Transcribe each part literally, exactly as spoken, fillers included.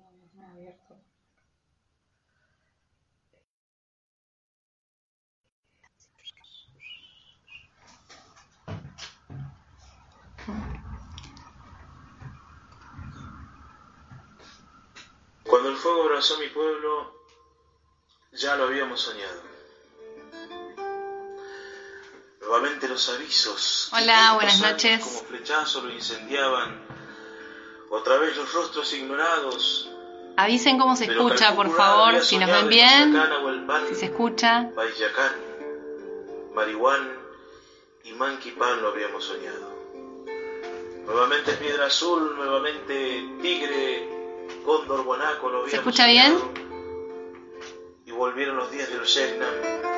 abierto. Cuando el fuego abrazó mi pueblo, ya lo habíamos soñado. Nuevamente los avisos. Hola, buenas noches. Como flechazos lo incendiaban. Otra vez los rostros ignorados. Avisen cómo se escucha, por favor, si nos ven bien, si se escucha. Paiyacán, Marihuán y Manquipán lo habíamos soñado. Nuevamente Piedra Azul, nuevamente Tigre, Cóndor, Guanaco lo habíamos ¿Se escucha soñado. bien? Y volvieron los días de los Yecnam.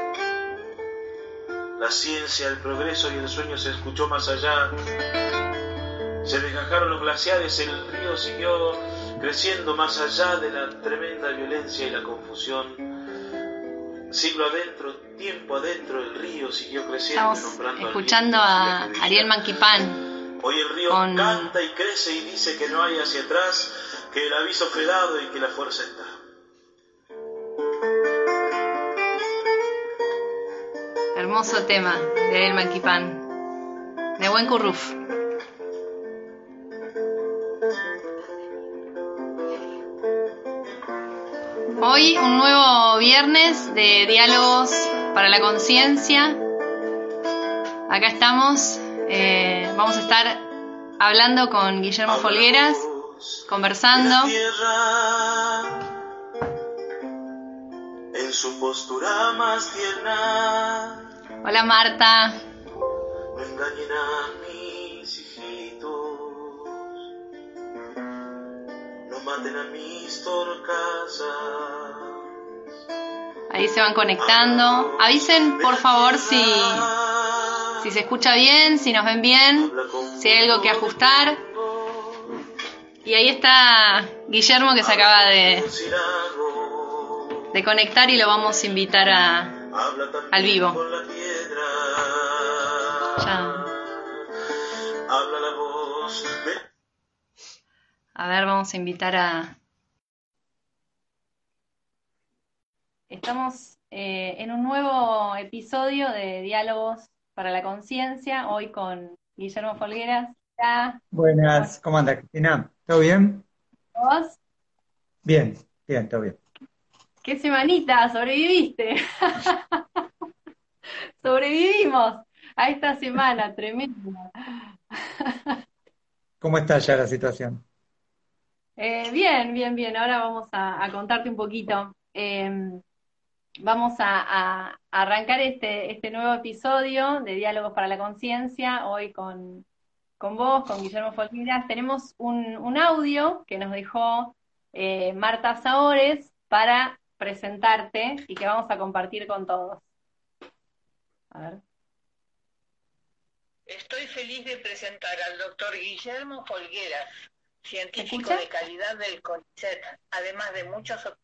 La ciencia, el progreso y el sueño se escuchó más allá. Se desgajaron los glaciares, el río siguió creciendo más allá de la tremenda violencia y la confusión. Siglo adentro, tiempo adentro, el río siguió creciendo. Estamos escuchando a Ariel Manquipán. Hoy el río con... canta y crece y dice que no hay hacia atrás, que el aviso fue dado y que la fuerza está. Hermoso tema de Ariel Manquipán, de Buen Curruf. Hoy un nuevo viernes de Diálogos para la Conciencia. Acá estamos, eh, vamos a estar hablando con Guillermo Folgueras, conversando. En su postura más tierna. Hola Marta. No engañen a mis hijitos, no maten a mis torcasas. Ahí se van conectando. Avisen por favor si, si se escucha bien, si nos ven bien, si hay algo que ajustar. Y ahí está Guillermo que se acaba de, de conectar y lo vamos a invitar a, al vivo. Ya. A ver, vamos a invitar a... Estamos eh, en un nuevo episodio de Diálogos para la Conciencia, hoy con Guillermo Folgueras. Hola. Buenas, ¿cómo andas, Cristina? ¿Todo bien? ¿Vos? Bien, bien, todo bien. ¿Qué semanita? ¿Sobreviviste? Sobrevivimos a esta semana tremenda. ¿Cómo está ya la situación? Eh, bien, bien, bien. Ahora vamos a, a contarte un poquito. Eh, vamos a, a arrancar este, este nuevo episodio de Diálogos para la Conciencia, hoy con, con vos, con Guillermo Folgueras. Tenemos un, un audio que nos dejó eh, Marta Saores para presentarte y que vamos a compartir con todos. A ver. Estoy feliz de presentar al doctor Guillermo Folgueras, científico ¿Escucha? de calidad del CONICET, además de muchos otros.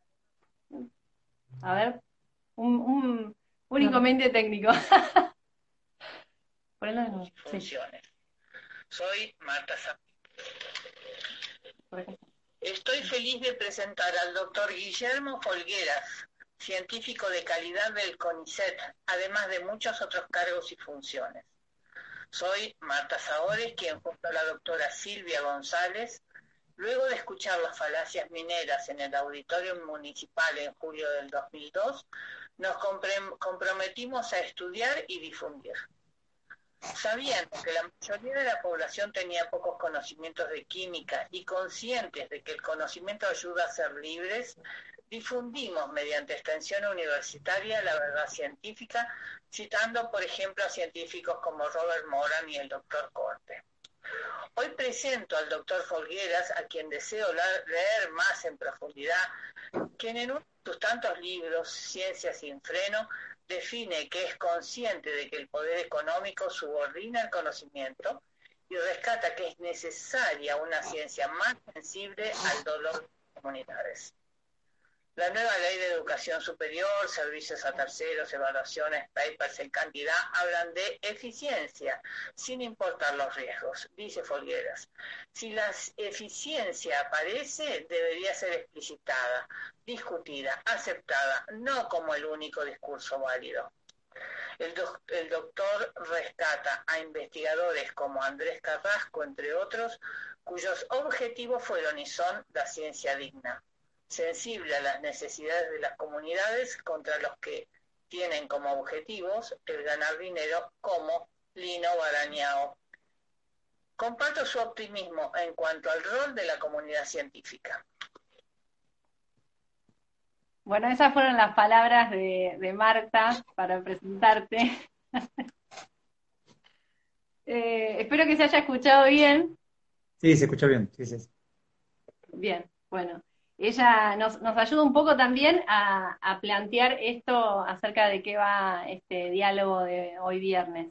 A ver, un, un, un inconveniente técnico. Ponelo de nuevo. Sí. Funciones. Soy Marta Saores. Por acá. Estoy feliz de presentar al doctor Guillermo Folgueras, científico de calidad del CONICET, además de muchos otros cargos y funciones. Soy Marta Saores, quien junto a la doctora Silvia González, luego de escuchar las falacias mineras en el Auditorio Municipal en julio del dos mil dos, nos comprometimos a estudiar y difundir. Sabiendo que la mayoría de la población tenía pocos conocimientos de química y conscientes de que el conocimiento ayuda a ser libres, difundimos mediante extensión universitaria la verdad científica, citando por ejemplo a científicos como Robert Moran y el doctor Corte. Hoy presento al doctor Folgueras, a quien deseo leer más en profundidad, quien en uno de sus tantos libros, Ciencia sin freno, define que es consciente de que el poder económico subordina el conocimiento y rescata que es necesaria una ciencia más sensible al dolor de las comunidades. La nueva ley de educación superior, servicios a terceros, evaluaciones, papers en cantidad, hablan de eficiencia, sin importar los riesgos, dice Folgueras. Si la eficiencia aparece, debería ser explicitada, discutida, aceptada, no como el único discurso válido. El, doc el doctor rescata a investigadores como Andrés Carrasco, entre otros, cuyos objetivos fueron y son la ciencia digna, sensible a las necesidades de las comunidades contra los que tienen como objetivos el ganar dinero, como Lino Barañao. Comparto su optimismo en cuanto al rol de la comunidad científica. Bueno, esas fueron las palabras de, de Marta para presentarte. eh, espero que se haya escuchado bien. Sí, se escuchó bien. Sí, sí. Bien, bueno. Ella nos, nos ayuda un poco también a, a plantear esto acerca de qué va este diálogo de hoy viernes.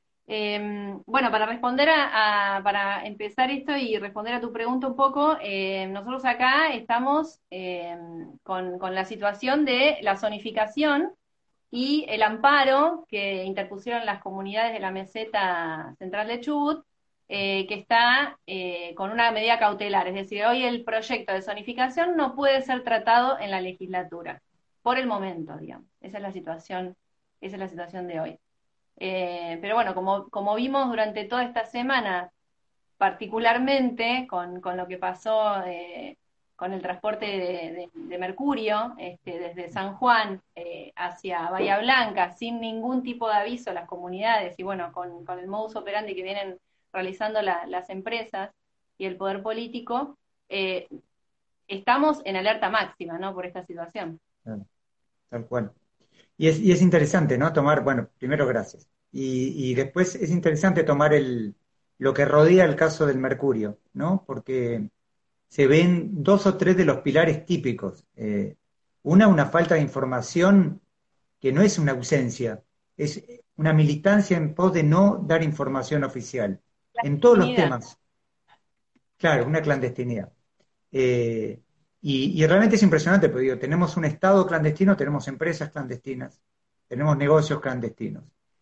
Eh, bueno, para responder a, a, para empezar esto y responder a tu pregunta un poco, eh, nosotros acá estamos eh, con, con la situación de la zonificación y el amparo que interpusieron las comunidades de la meseta central de Chubut, eh, que está eh, con una medida cautelar, es decir, hoy el proyecto de zonificación no puede ser tratado en la legislatura, por el momento, digamos. Esa es la situación, esa es la situación de hoy. Eh, pero bueno, como, como vimos durante toda esta semana, particularmente con, con lo que pasó eh, con el transporte de, de, de mercurio este, desde San Juan eh, hacia Bahía Blanca, sin ningún tipo de aviso a las comunidades, y bueno, con, con el modus operandi que vienen realizando la, las empresas y el poder político, eh, estamos en alerta máxima, ¿no?, por esta situación. Claro, tal cual. Y es, y es interesante, ¿no? Tomar, bueno, primero gracias. Y, y después es interesante tomar el, lo que rodea el caso del mercurio, ¿no? Porque se ven dos o tres de los pilares típicos. Eh, una, una falta de información que no es una ausencia, es una militancia en pos de no dar información oficial. En todos los temas. Claro, una clandestinidad. Eh, y, y realmente es impresionante, porque digo, tenemos un Estado clandestino, tenemos empresas clandestinas, tenemos negocios clandestinos,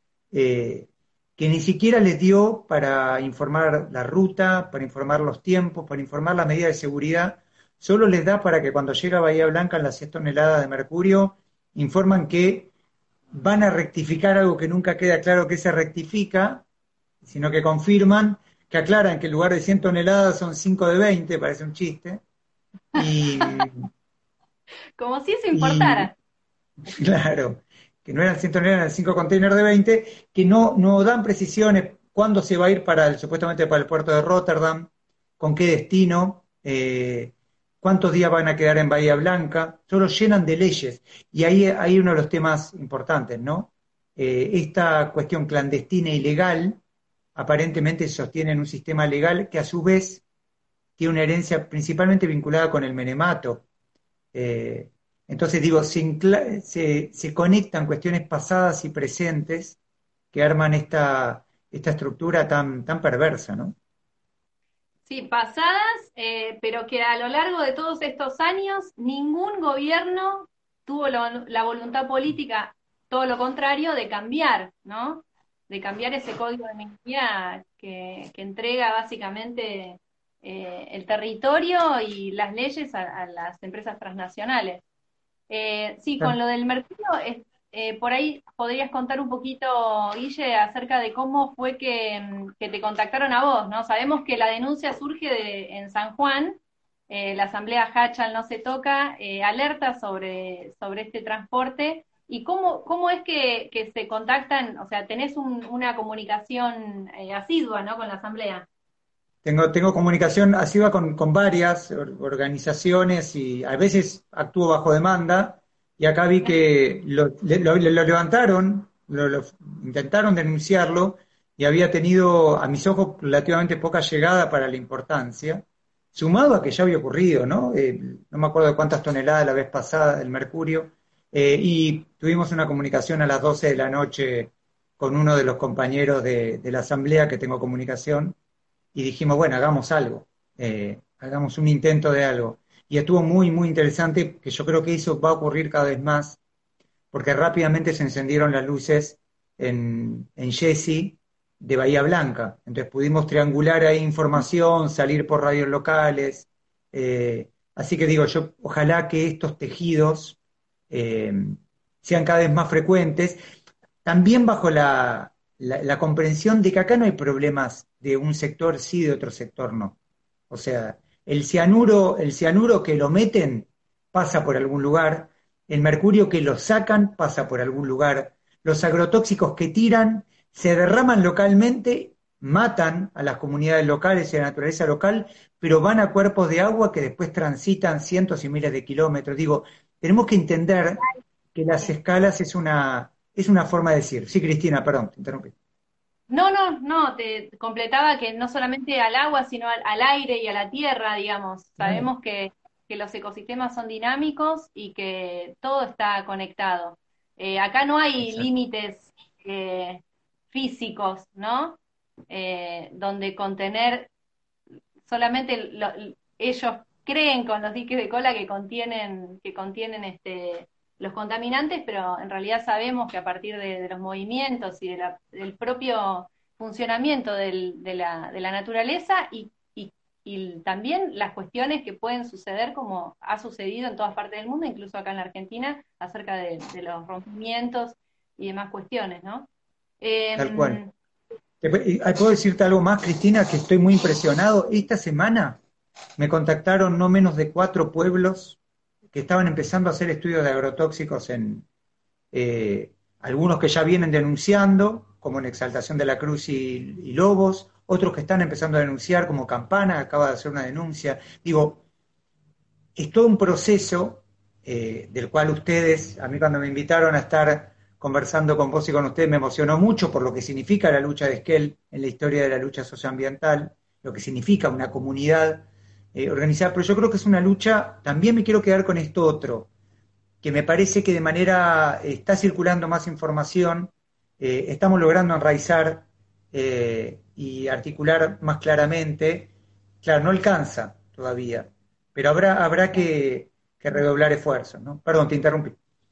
eh, que ni siquiera les dio para informar la ruta, para informar los tiempos, para informar las medidas de seguridad, solo les da para que cuando llega a Bahía Blanca en las seis toneladas de mercurio, informan que van a rectificar algo que nunca queda claro que se rectifica, sino que confirman, que aclaran que en lugar de cien toneladas son cinco de veinte, parece un chiste, y... Como si eso importara. Y, claro, que no eran cien toneladas, eran cinco containers de veinte, que no, no dan precisiones cuándo se va a ir para el, supuestamente para el puerto de Rotterdam, con qué destino, eh, cuántos días van a quedar en Bahía Blanca, solo llenan de leyes. Y ahí hay uno de los temas importantes, ¿no? Eh, esta cuestión clandestina y legal, aparentemente sostienen un sistema legal que a su vez tiene una herencia principalmente vinculada con el menemato. Eh, entonces digo, se, se, se conectan cuestiones pasadas y presentes que arman esta, esta estructura tan, tan perversa, ¿no? Sí, pasadas, eh, pero que a lo largo de todos estos años ningún gobierno tuvo lo, la voluntad política, todo lo contrario, de cambiar, ¿no? De cambiar ese código de impunidad que, que entrega básicamente eh, el territorio y las leyes a, a las empresas transnacionales. Eh, sí, con lo del mercurio, es, eh, por ahí podrías contar un poquito, Guille, acerca de cómo fue que, que te contactaron a vos, ¿no? Sabemos que la denuncia surge de, en San Juan, eh, la asamblea Hachal no se toca, eh, alerta sobre, sobre este transporte. ¿Y cómo, cómo es que, que se contactan? O sea, tenés un, una comunicación eh, asidua, ¿no?, con la asamblea. Tengo, tengo comunicación asidua con, con varias organizaciones y a veces actúo bajo demanda, y acá vi que lo, lo, lo levantaron, lo, lo, intentaron denunciarlo, y había tenido, a mis ojos, relativamente poca llegada para la importancia, sumado a que ya había ocurrido, ¿no? Eh, no me acuerdo de cuántas toneladas la vez pasada del mercurio, eh, y tuvimos una comunicación a las doce de la noche con uno de los compañeros de, de la asamblea que tengo comunicación, y dijimos, bueno, hagamos algo, eh, hagamos un intento de algo. y estuvo muy, muy interesante, que yo creo que eso va a ocurrir cada vez más, porque rápidamente se encendieron las luces en, en Jessy de Bahía Blanca. Entonces pudimos triangular ahí información, salir por radios locales. eh, así que digo, yo ojalá que estos tejidos eh, sean cada vez más frecuentes, también bajo la, la, la comprensión de que acá no hay problemas de un sector sí, de otro sector no. O sea, el cianuro, el cianuro que lo meten pasa por algún lugar, el mercurio que lo sacan pasa por algún lugar, los agrotóxicos que tiran se derraman localmente, matan a las comunidades locales y a la naturaleza local, pero van a cuerpos de agua que después transitan cientos y miles de kilómetros. Digo, tenemos que entender que las escalas es una, es una forma de decir. Sí, Cristina, perdón, te interrumpí. No, no, no, te completaba que no solamente al agua, sino al, al aire y a la tierra, digamos. Claro, Sabemos que, que los ecosistemas son dinámicos y que todo está conectado. Eh, acá no hay exacto. límites eh, físicos, ¿no? Eh, donde contener solamente lo- ellos creen con los diques de cola que contienen, que contienen este, los contaminantes, pero en realidad sabemos que a partir de, de los movimientos y de la- del propio funcionamiento del- de la, de la naturaleza y, y- y también las cuestiones que pueden suceder como ha sucedido en todas partes del mundo, incluso acá en la Argentina, acerca de, de los rompimientos y demás cuestiones, ¿no? Tal cual. Em, Te pu- y, ah, ¿puedo decirte algo más, Cristina? Que estoy muy impresionado. Esta semana me contactaron no menos de cuatro pueblos que estaban empezando a hacer estudios de agrotóxicos en eh, algunos que ya vienen denunciando, como en Exaltación de la Cruz y, y Lobos, otros que están empezando a denunciar, como Campana, acaba de hacer una denuncia. Digo, es todo un proceso eh, del cual ustedes, a mí cuando me invitaron a estar conversando con vos y con ustedes, me emocionó mucho por lo que significa la lucha de Esquel en la historia de la lucha socioambiental, lo que significa una comunidad eh, organizada, pero yo creo que es una lucha, también me quiero quedar con esto otro, que me parece que de manera, eh, está circulando más información, eh, estamos logrando enraizar eh, y articular más claramente. Claro, no alcanza todavía, pero habrá, habrá que, que redoblar esfuerzos, ¿no? Perdón, te interrumpí.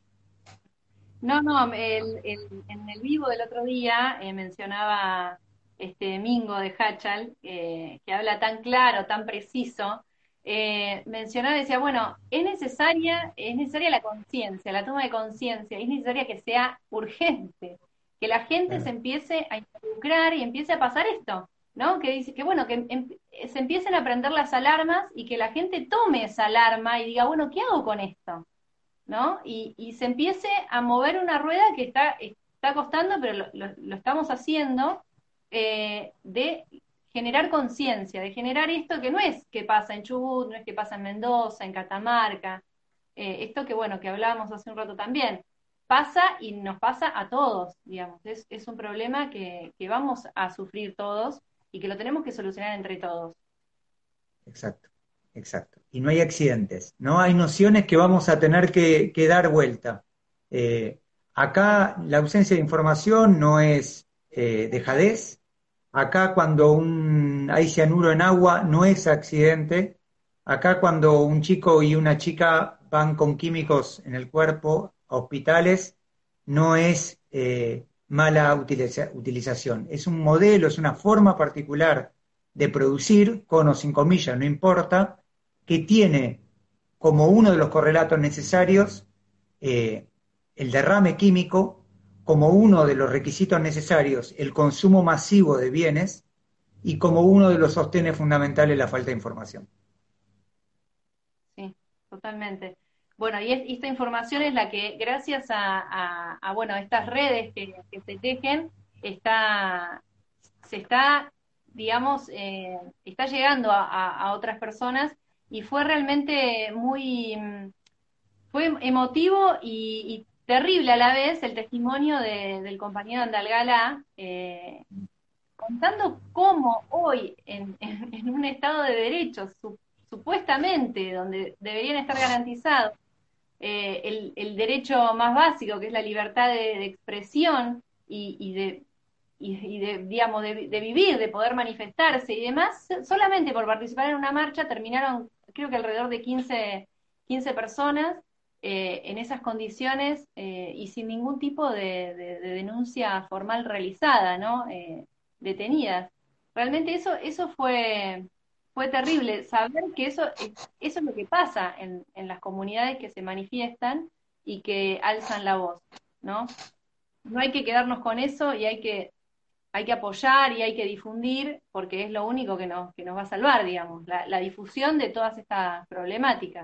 No, no, el, el- en el vivo del otro día eh, mencionaba este Mingo de Hachal, eh, que habla tan claro, tan preciso, eh, mencionaba, decía, bueno, es necesaria, es necesaria la conciencia, la toma de conciencia, es necesaria que sea urgente, que la gente se Claro, empiece a involucrar y empiece a pasar esto, ¿no? Que dice que bueno, que em- em- se empiecen a prender las alarmas y que la gente tome esa alarma y diga, bueno, ¿qué hago con esto? ¿No? Y, y se empiece a mover una rueda que está, está costando, pero lo, lo- lo estamos haciendo, eh, de generar conciencia, de generar esto que no es que pasa en Chubut, no es que pasa en Mendoza, en Catamarca, eh, esto que bueno, que hablábamos hace un rato también, pasa y nos pasa a todos, digamos, es, es un problema que, que vamos a sufrir todos y que lo tenemos que solucionar entre todos. exacto, exacto. Y no hay accidentes, ¿no? Hay nociones que vamos a tener que, que dar vuelta. Eh, Acá la ausencia de información no es eh, dejadez. Acá cuando un, hay cianuro en agua no es accidente. Acá cuando un chico y una chica van con químicos en el cuerpo a hospitales no es eh, mala utiliza- utilización. Es un modelo, es una forma particular de producir, con o sin comillas, no importa, que tiene como uno de los correlatos necesarios eh, el derrame químico, como uno de los requisitos necesarios el consumo masivo de bienes y como uno de los sostenes fundamentales la falta de información. Sí, totalmente. Bueno, y, es- y esta información es la que, gracias a, a- a, bueno, estas redes que, que se tejen, está, se está, digamos, eh, está llegando a, a- a otras personas y fue realmente muy, mm, fue emotivo y, y terrible a la vez el testimonio de- del compañero Andalgala, eh, contando cómo hoy, en, en- en un Estado de Derecho, su- supuestamente, donde deberían estar garantizados eh, el, el derecho más básico, que es la libertad de, de expresión y, y de, y, y de, digamos, de, de vivir, de poder manifestarse y demás, solamente por participar en una marcha terminaron creo que alrededor de quince, quince personas, eh, en esas condiciones eh, y sin ningún tipo de, de, de denuncia formal realizada, ¿no? Eh, detenidas. Realmente eso, eso fue, fue terrible, saber que eso, es- eso es lo que pasa en, en las comunidades que se manifiestan y que alzan la voz, ¿no? No hay que quedarnos con eso y hay que, hay que apoyar y hay que difundir porque es lo único que nos, que nos va a salvar, digamos, la, la difusión de todas estas problemáticas.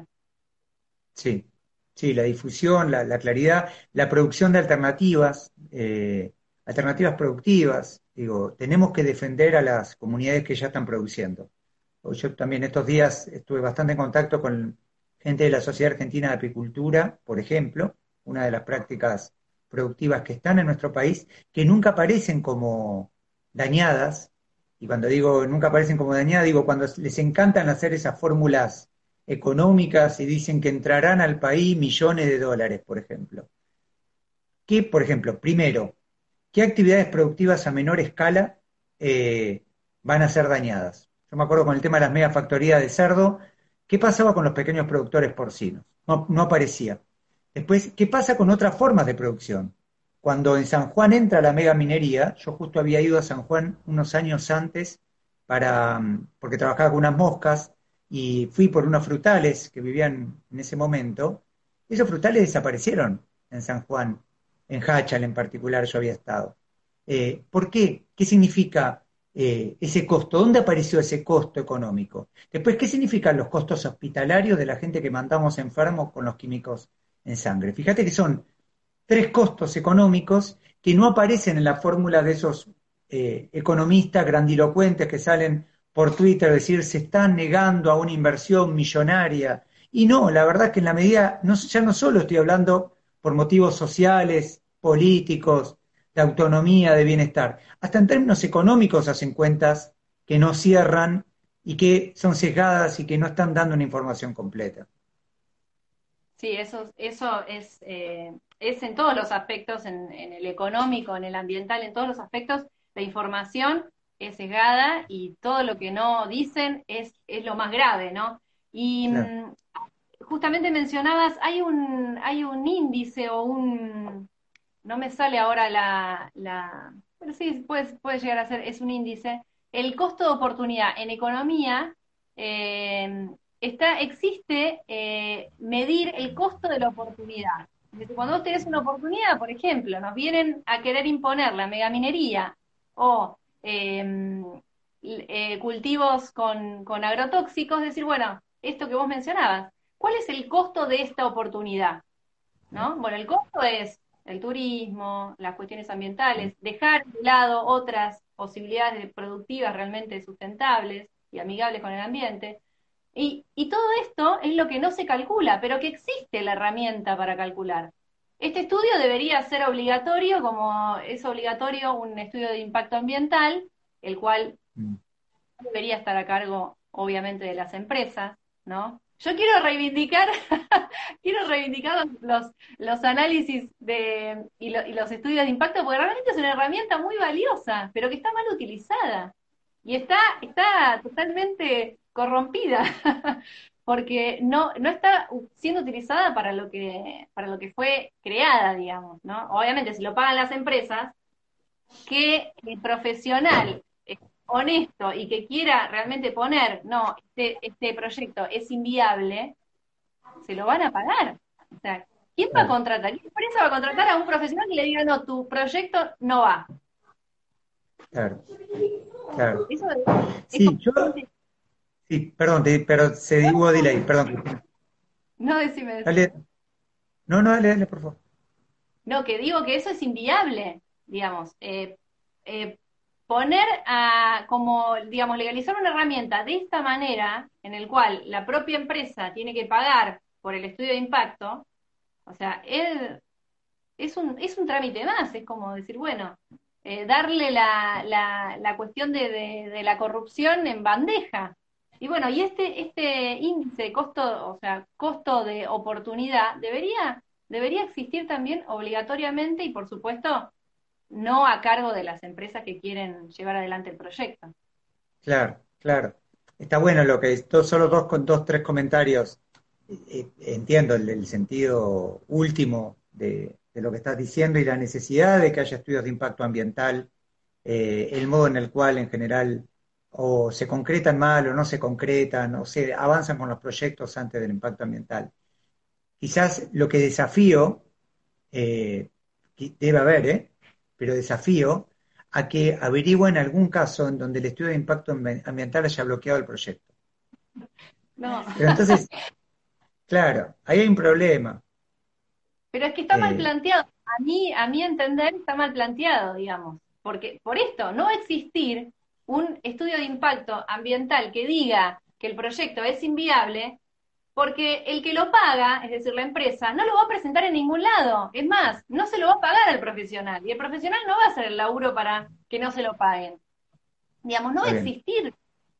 Sí, sí, la difusión, la, la claridad, la producción de alternativas, eh, alternativas productivas. Digo, tenemos que defender a las comunidades que ya están produciendo. Yo también estos días estuve bastante en contacto con gente de la Sociedad Argentina de Apicultura, por ejemplo, una de las prácticas productivas que están en nuestro país, que nunca aparecen como dañadas, y cuando digo nunca aparecen como dañadas, digo cuando les encantan hacer esas fórmulas económicas y dicen que entrarán al país millones de dólares, por ejemplo. ¿Qué, por ejemplo, primero, qué actividades productivas a menor escala eh, van a ser dañadas? Yo me acuerdo con el tema de las megafactorías de cerdo, ¿qué pasaba con los pequeños productores porcinos? No, no aparecía. Después, ¿qué pasa con otras formas de producción? Cuando en San Juan entra la megaminería, yo justo había ido a San Juan unos años antes para, mm, porque trabajaba con unas moscas y fui por unos frutales que vivían en ese momento. Esos frutales desaparecieron en San Juan, en Hachal en particular yo había estado. Eh, ¿por qué? ¿Qué significa eh, ese costo? ¿Dónde apareció ese costo económico? Después, ¿qué significan los costos hospitalarios de la gente que mandamos enfermos con los químicos en sangre? Fíjate que son tres costos económicos que no aparecen en la fórmula de esos eh, economistas grandilocuentes que salen por Twitter a decir se están negando a una inversión millonaria. Y no, la verdad es que en la medida, no, ya no solo estoy hablando por motivos sociales, políticos, de autonomía, de bienestar, hasta en términos económicos hacen cuentas que no cierran y que son sesgadas y que no están dando una información completa. Sí, eso, eso es, eh, es en todos los aspectos, en, en el económico, en el ambiental, en todos los aspectos, la información es sesgada y todo lo que no dicen es, es lo más grave, ¿no? Y Claro. mm, justamente mencionabas, hay un, hay un índice o un, no me sale ahora la, la, pero sí, puede, puede llegar a ser, es un índice. El costo de oportunidad en economía, eh, está, existe eh, medir el costo de la oportunidad. Es decir, cuando vos tenés una oportunidad, por ejemplo, nos vienen a querer imponer la megaminería o eh, eh, cultivos con, con agrotóxicos, decir, bueno, esto que vos mencionabas, ¿cuál es el costo de esta oportunidad? ¿No? Bueno, el costo es el turismo, las cuestiones ambientales, dejar de lado otras posibilidades productivas realmente sustentables y amigables con el ambiente. Y, y todo esto es lo que no se calcula, pero que existe la herramienta para calcular. Este estudio debería ser obligatorio, como es obligatorio un estudio de impacto ambiental, el cual Mm. debería estar a cargo, obviamente, de las empresas, ¿no? Yo quiero reivindicar, quiero reivindicar los, los, los análisis de, y, lo, y los estudios de impacto, porque realmente es una herramienta muy valiosa, pero que está mal utilizada. Y está, está totalmente corrompida, porque no, no está siendo utilizada para lo que, para lo que fue creada, digamos, ¿no? Obviamente, si lo pagan las empresas, que el profesional eh, honesto y que quiera realmente poner, no, este, este proyecto es inviable, se lo van a pagar. O sea, ¿quién va a Claro, contratar? ¿Qué empresa va a contratar a un profesional que le diga, no, tu proyecto no va? claro, claro. Eso es, es Sí, yo, completamente... sí, perdón, te- pero se hubo delay, perdón, Cristina. No, decime, decime. Dale, no, no, dale, dale, por favor. No, que digo que eso es inviable, digamos. Eh, eh, poner a, como, digamos, legalizar una herramienta de esta manera, en el cual la propia empresa tiene que pagar por el estudio de impacto, o sea, es, es un, es un trámite más, es como decir, bueno, eh, darle la, la, la cuestión de, de, de la corrupción en bandeja. Y bueno, y este, este índice de costo, o sea, costo de oportunidad, debería, debería existir también obligatoriamente y por supuesto no a cargo de las empresas que quieren llevar adelante el proyecto. Claro, claro. está bueno lo que es, solo dos, con dos, tres comentarios. Eh, entiendo el, el sentido último de, de lo que estás diciendo y la necesidad de que haya estudios de impacto ambiental, eh, el modo en el cual en general o se concretan mal o no se concretan o se avanzan con los proyectos antes del impacto ambiental. Quizás lo que desafío, eh, que debe haber, ¿eh? pero desafío a que averigüen algún caso en donde el estudio de impacto ambi- ambiental haya bloqueado el proyecto. No, Pero entonces, claro, ahí hay un problema. pero es que está mal Eh, planteado. A mí, a mi entender, está mal planteado, digamos. Porque por esto, no va a existir un estudio de impacto ambiental que diga que el proyecto es inviable, porque el que lo paga, es decir, la empresa, no lo va a presentar en ningún lado. Es más, no se lo va a pagar al profesional. Y el profesional no va a hacer el laburo para que no se lo paguen. Digamos, no va está a bien, existir,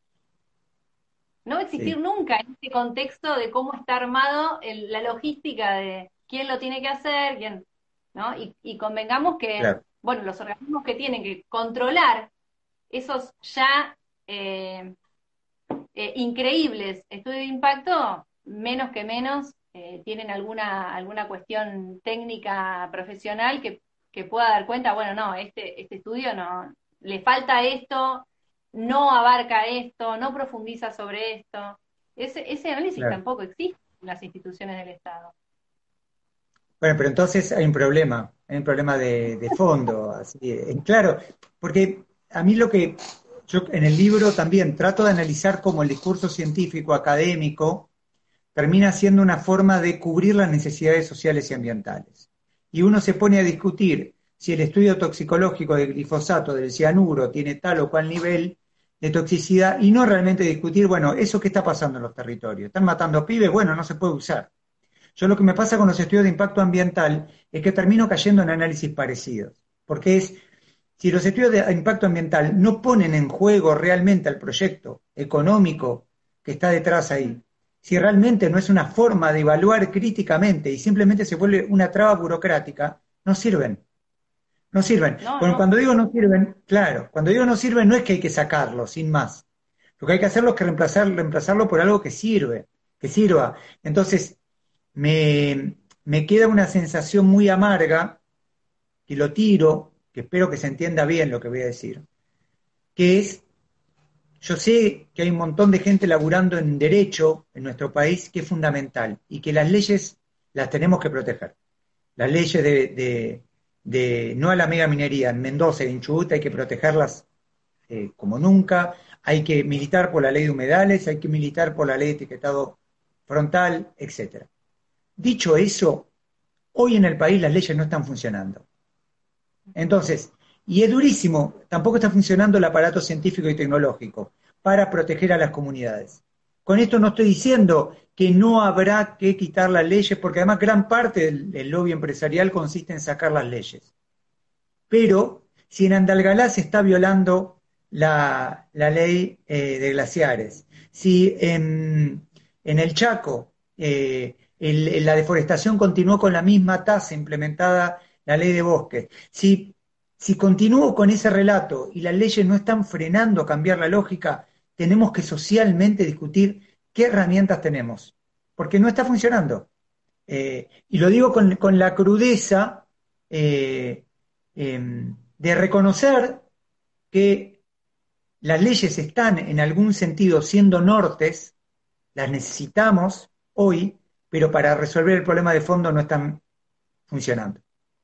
no va a existir sí, nunca en este contexto de cómo está armado el- la logística de quién lo tiene que hacer, quién, ¿no? Y, y convengamos que, claro, bueno, los organismos que tienen que controlar esos ya eh, eh, increíbles estudios de impacto, menos que menos, eh, tienen alguna, alguna cuestión técnica profesional que, que pueda dar cuenta, bueno, no, este, este estudio no, le falta esto, no abarca esto, no profundiza sobre esto. Ese, ese análisis claro. tampoco existe en las instituciones del Estado. Bueno, pero entonces hay un problema, hay un problema de, de fondo, así, en claro, porque a mí lo que yo en el libro también trato de analizar cómo el discurso científico académico termina siendo una forma de cubrir las necesidades sociales y ambientales. Y uno se pone a discutir si el estudio toxicológico del glifosato, del cianuro, tiene tal o cual nivel de toxicidad y no realmente discutir, bueno, eso qué está pasando en los territorios. ¿Están matando pibes? Bueno, no se puede usar. Yo lo que me pasa con los estudios de impacto ambiental es que termino cayendo en análisis parecidos, porque es, si los estudios de impacto ambiental no ponen en juego realmente al proyecto económico que está detrás ahí, si realmente no es una forma de evaluar críticamente y simplemente se vuelve una traba burocrática, no sirven. No sirven. No, Bueno, no. cuando digo no sirven, claro, cuando digo no sirven no es que hay que sacarlo, sin más. Lo que hay que hacerlo es que reemplazar, reemplazarlo por algo que sirve, que sirva. Entonces, me, me queda una sensación muy amarga, que lo tiro, que espero que se entienda bien lo que voy a decir, que es, yo sé que hay un montón de gente laburando en derecho en nuestro país que es fundamental y que las leyes las tenemos que proteger. Las leyes de, de, de no a la mega minería en Mendoza y en Chubut hay que protegerlas eh, como nunca, hay que militar por la ley de humedales, hay que militar por la ley de etiquetado frontal, etcétera. Dicho eso, hoy en el país las leyes no están funcionando. Entonces, y es durísimo, tampoco está funcionando el aparato científico y tecnológico para proteger a las comunidades. Con esto no estoy diciendo que no habrá que quitar las leyes, porque además gran parte del, del lobby empresarial consiste en sacar las leyes. Pero si en Andalgalá se está violando la, la ley eh, de glaciares, si en, en el Chaco eh, el, la deforestación continuó con la misma tasa implementada la ley de bosques, si, si continúo con ese relato y las leyes no están frenando a cambiar la lógica, tenemos que socialmente discutir qué herramientas tenemos, porque no está funcionando. Eh, y lo digo con, con la crudeza eh, eh, de reconocer que las leyes están en algún sentido siendo nortes, las necesitamos hoy, pero para resolver el problema de fondo no están funcionando.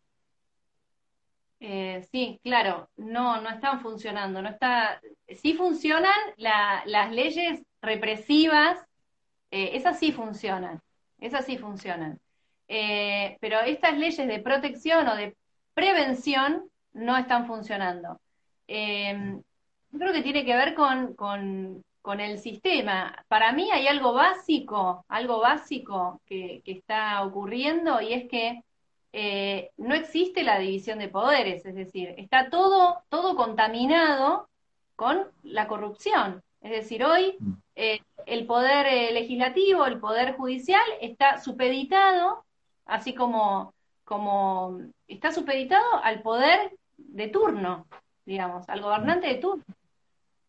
Eh, sí, claro, no, no están funcionando, no está, sí funcionan la- las leyes represivas, eh, esas sí funcionan, esas sí funcionan. Eh, pero estas leyes de protección o de prevención no están funcionando. Eh, yo creo que tiene que ver con, con, con el sistema. Para mí hay algo básico, algo básico que, que está ocurriendo y es que eh, no existe la división de poderes, es decir, está todo, todo contaminado con la corrupción. Es decir, hoy eh, el poder eh, legislativo, el poder judicial está supeditado, así como, como está supeditado al poder de turno, digamos, al gobernante de turno.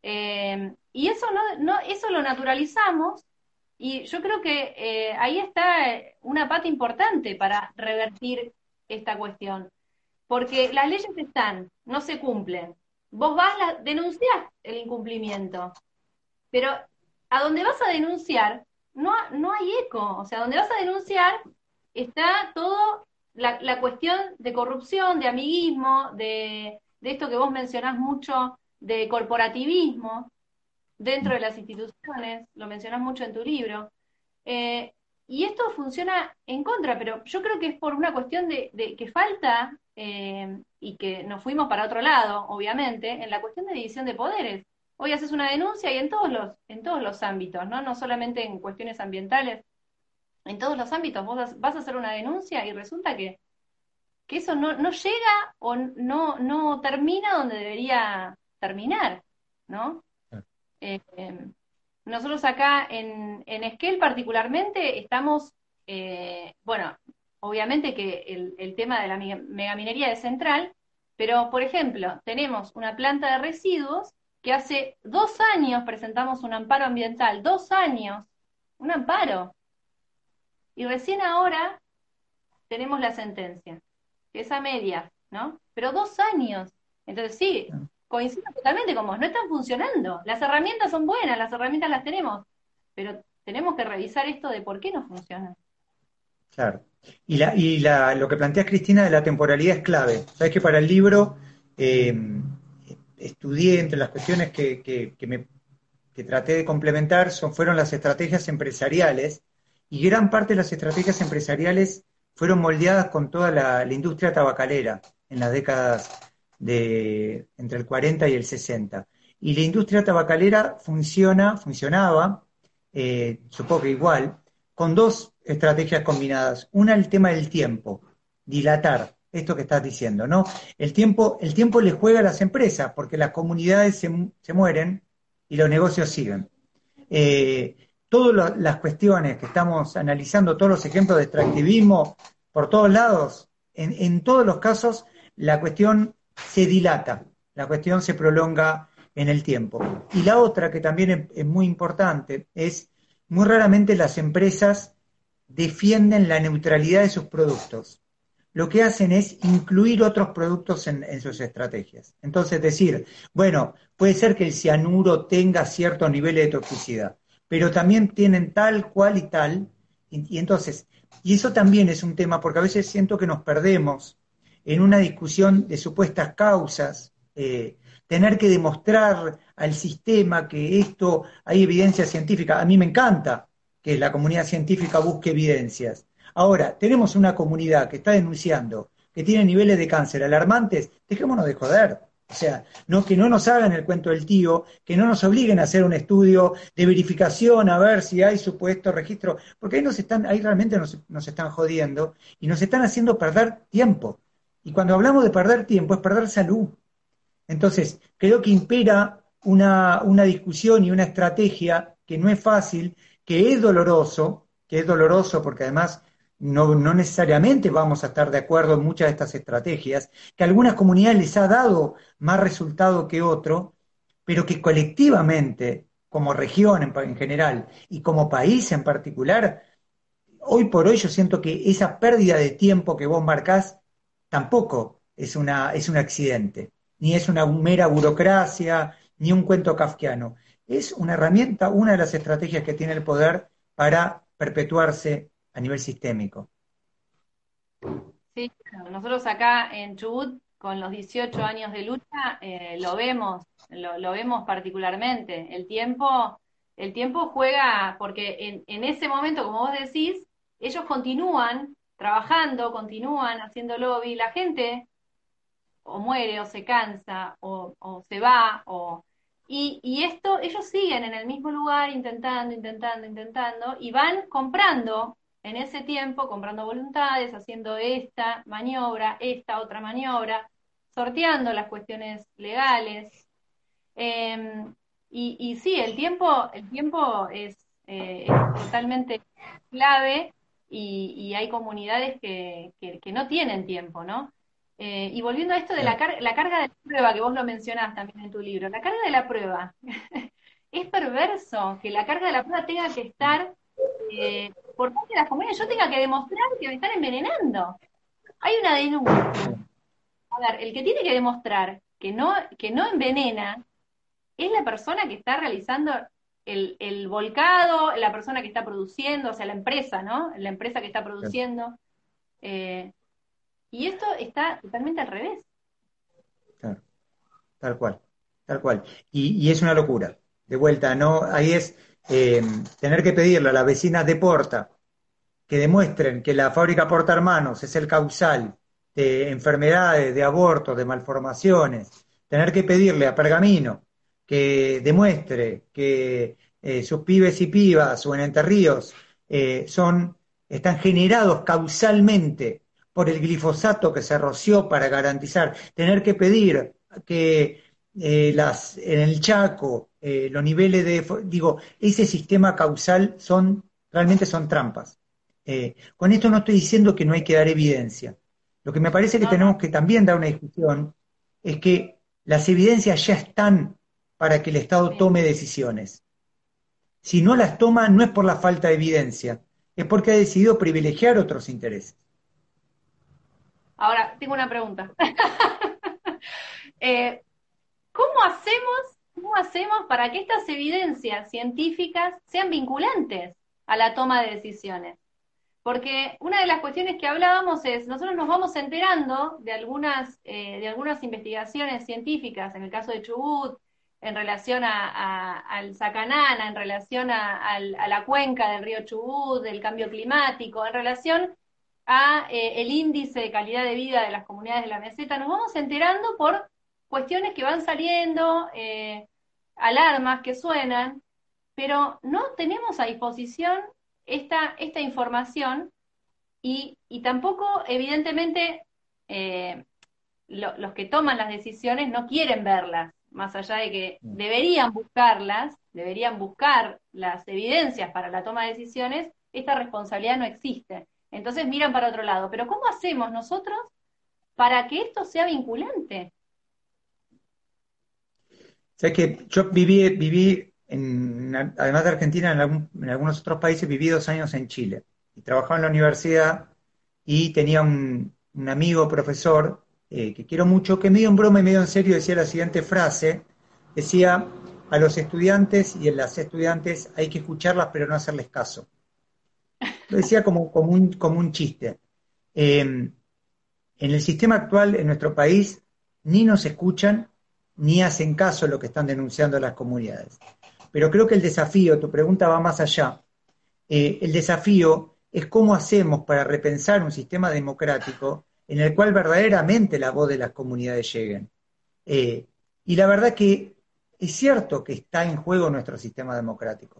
Eh, y eso no, no, eso lo naturalizamos, y yo creo que eh, ahí está eh, una pata importante para revertir esta cuestión, porque las leyes están, no se cumplen. Vos vas, la, denunciás el incumplimiento, pero a donde vas a denunciar no, no hay eco, o sea, donde vas a denunciar está todo la, la cuestión de corrupción, de amiguismo, de, de esto que vos mencionás mucho, de corporativismo dentro de las instituciones, lo mencionás mucho en tu libro. Eh, y esto funciona en contra, pero yo creo que es por una cuestión de, de que falta, eh, y que nos fuimos para otro lado, obviamente, en la cuestión de división de poderes. Hoy haces una denuncia y en todos los, en todos los ámbitos, ¿no? No solamente en cuestiones ambientales, en todos los ámbitos vos vas a hacer una denuncia y resulta que, que eso no, no llega o no, no termina donde debería terminar, ¿no? Eh, eh, nosotros acá en, en Esquel particularmente estamos, eh, bueno, obviamente que el, el tema de la megaminería es central, pero por ejemplo, tenemos una planta de residuos que hace dos años presentamos un amparo ambiental, dos años, un amparo, y recién ahora tenemos la sentencia, que es a medias, ¿no? Pero dos años. Entonces sí, coincido totalmente con vos, no están funcionando. Las herramientas son buenas, las herramientas las tenemos, pero tenemos que revisar esto de por qué no funcionan. Claro. Y, la, y la, lo que planteas, Cristina, de la temporalidad es clave. Sabes que para el libro eh, estudié, entre las cuestiones que, que, que, me, que traté de complementar, son, fueron las estrategias empresariales, y gran parte de las estrategias empresariales fueron moldeadas con toda la, la industria tabacalera en las décadas de entre el cuarenta y el sesenta. Y la industria tabacalera funciona, funcionaba, eh, supongo que igual, con dos estrategias combinadas. Una, el tema del tiempo, dilatar, esto que estás diciendo, ¿no? El tiempo, el tiempo le juega a las empresas, porque las comunidades se, se mueren y los negocios siguen. Eh, todas las cuestiones que estamos analizando, todos los ejemplos de extractivismo por todos lados, en, en todos los casos la cuestión se dilata, la cuestión se prolonga en el tiempo. Y la otra, que también es, es muy importante, es muy raramente las empresas defienden la neutralidad de sus productos. Lo que hacen es incluir otros productos en, en sus estrategias. Entonces, decir, bueno, puede ser que el cianuro tenga ciertos niveles de toxicidad, pero también tienen tal, cual y tal, y, y entonces, y eso también es un tema, porque a veces siento que nos perdemos en una discusión de supuestas causas, eh, tener que demostrar al sistema que esto, hay evidencia científica. A mí me encanta que la comunidad científica busque evidencias. Ahora, tenemos una comunidad que está denunciando que tiene niveles de cáncer alarmantes, dejémonos de joder. O sea, no, que no nos hagan el cuento del tío, que no nos obliguen a hacer un estudio de verificación a ver si hay supuesto registro, porque ahí, nos están, ahí realmente nos, nos están jodiendo y nos están haciendo perder tiempo. Y cuando hablamos de perder tiempo es perder salud. Entonces, creo que impera una, una discusión y una estrategia que no es fácil, que es doloroso, que es doloroso porque además no, no necesariamente vamos a estar de acuerdo en muchas de estas estrategias, que a algunas comunidades les ha dado más resultado que otro, pero que colectivamente, como región en, en general y como país en particular, hoy por hoy yo siento que esa pérdida de tiempo que vos marcás tampoco es, una, es un accidente, ni es una mera burocracia, ni un cuento kafkiano. Es una herramienta, una de las estrategias que tiene el poder para perpetuarse a nivel sistémico. Sí, claro. Nosotros acá en Chubut, con los dieciocho años de lucha, eh, lo vemos, lo, lo vemos particularmente. El tiempo, el tiempo juega, porque en, en ese momento, como vos decís, ellos continúan trabajando, continúan haciendo lobby, la gente o muere o se cansa o, o se va, o y, y esto, ellos siguen en el mismo lugar intentando, intentando, intentando, y van comprando en ese tiempo, comprando voluntades, haciendo esta maniobra, esta otra maniobra, sorteando las cuestiones legales. Eh, y, y sí, el tiempo, el tiempo es, eh, es totalmente clave, y, y hay comunidades que, que, que no tienen tiempo, ¿no? Eh, y volviendo a esto de la, car la carga de la prueba, que vos lo mencionás también en tu libro, la carga de la prueba, es perverso que la carga de la prueba tenga que estar eh, por parte de las comunidades, yo tenga que demostrar que me están envenenando. Hay una denuncia. A ver, el que tiene que demostrar que no, que no envenena es la persona que está realizando el, el volcado, la persona que está produciendo, o sea, la empresa, ¿no? La empresa que está produciendo. Eh, y esto está totalmente al revés. Claro, tal cual, tal cual. Y, y es una locura. De vuelta, ¿no? Ahí es eh, tener que pedirle a las vecinas de Porta que demuestren que la fábrica Porta Hermanos es el causal de enfermedades, de abortos, de malformaciones. Tener que pedirle a Pergamino que demuestre que eh, sus pibes y pibas o en Entre Ríos eh, son, están generados causalmente por el glifosato que se roció para garantizar, tener que pedir que eh, las, en el Chaco eh, los niveles de, digo, ese sistema causal son, realmente son trampas. Eh, con esto no estoy diciendo que no hay que dar evidencia. Lo que me parece que No, no. tenemos que también dar una discusión es que las evidencias ya están para que el Estado Sí. tome decisiones. Si no las toma, no es por la falta de evidencia, es porque ha decidido privilegiar otros intereses. Ahora, tengo una pregunta. eh, ¿cómo hacemos, cómo hacemos para que estas evidencias científicas sean vinculantes a la toma de decisiones? Porque una de las cuestiones que hablábamos es, nosotros nos vamos enterando de algunas, eh, de algunas investigaciones científicas, en el caso de Chubut, en relación a, a, al Sacanana, en relación a, a, a la cuenca del río Chubut, del cambio climático, en relación a eh, el índice de calidad de vida de las comunidades de la meseta, nos vamos enterando por cuestiones que van saliendo, eh, alarmas que suenan, pero no tenemos a disposición esta, esta información y, y tampoco, evidentemente, eh, lo, los que toman las decisiones no quieren verlas, más allá de que deberían buscarlas, deberían buscar las evidencias para la toma de decisiones, esta responsabilidad no existe. Entonces miran para otro lado. Pero ¿cómo hacemos nosotros para que esto sea vinculante? Sabes que yo viví, viví en, además de Argentina, en, algún, en algunos otros países, viví dos años en Chile. Y trabajaba en la universidad y tenía un, un amigo profesor eh, que quiero mucho, que medio en broma y medio en serio decía la siguiente frase, decía, a los estudiantes y a las estudiantes hay que escucharlas pero no hacerles caso. Lo decía como, como, un, como un chiste. Eh, en el sistema actual, en nuestro país, ni nos escuchan ni hacen caso a lo que están denunciando las comunidades. Pero creo que el desafío, tu pregunta va más allá, eh, el desafío es cómo hacemos para repensar un sistema democrático en el cual verdaderamente la voz de las comunidades llegue. Eh, y la verdad que es cierto que está en juego nuestro sistema democrático.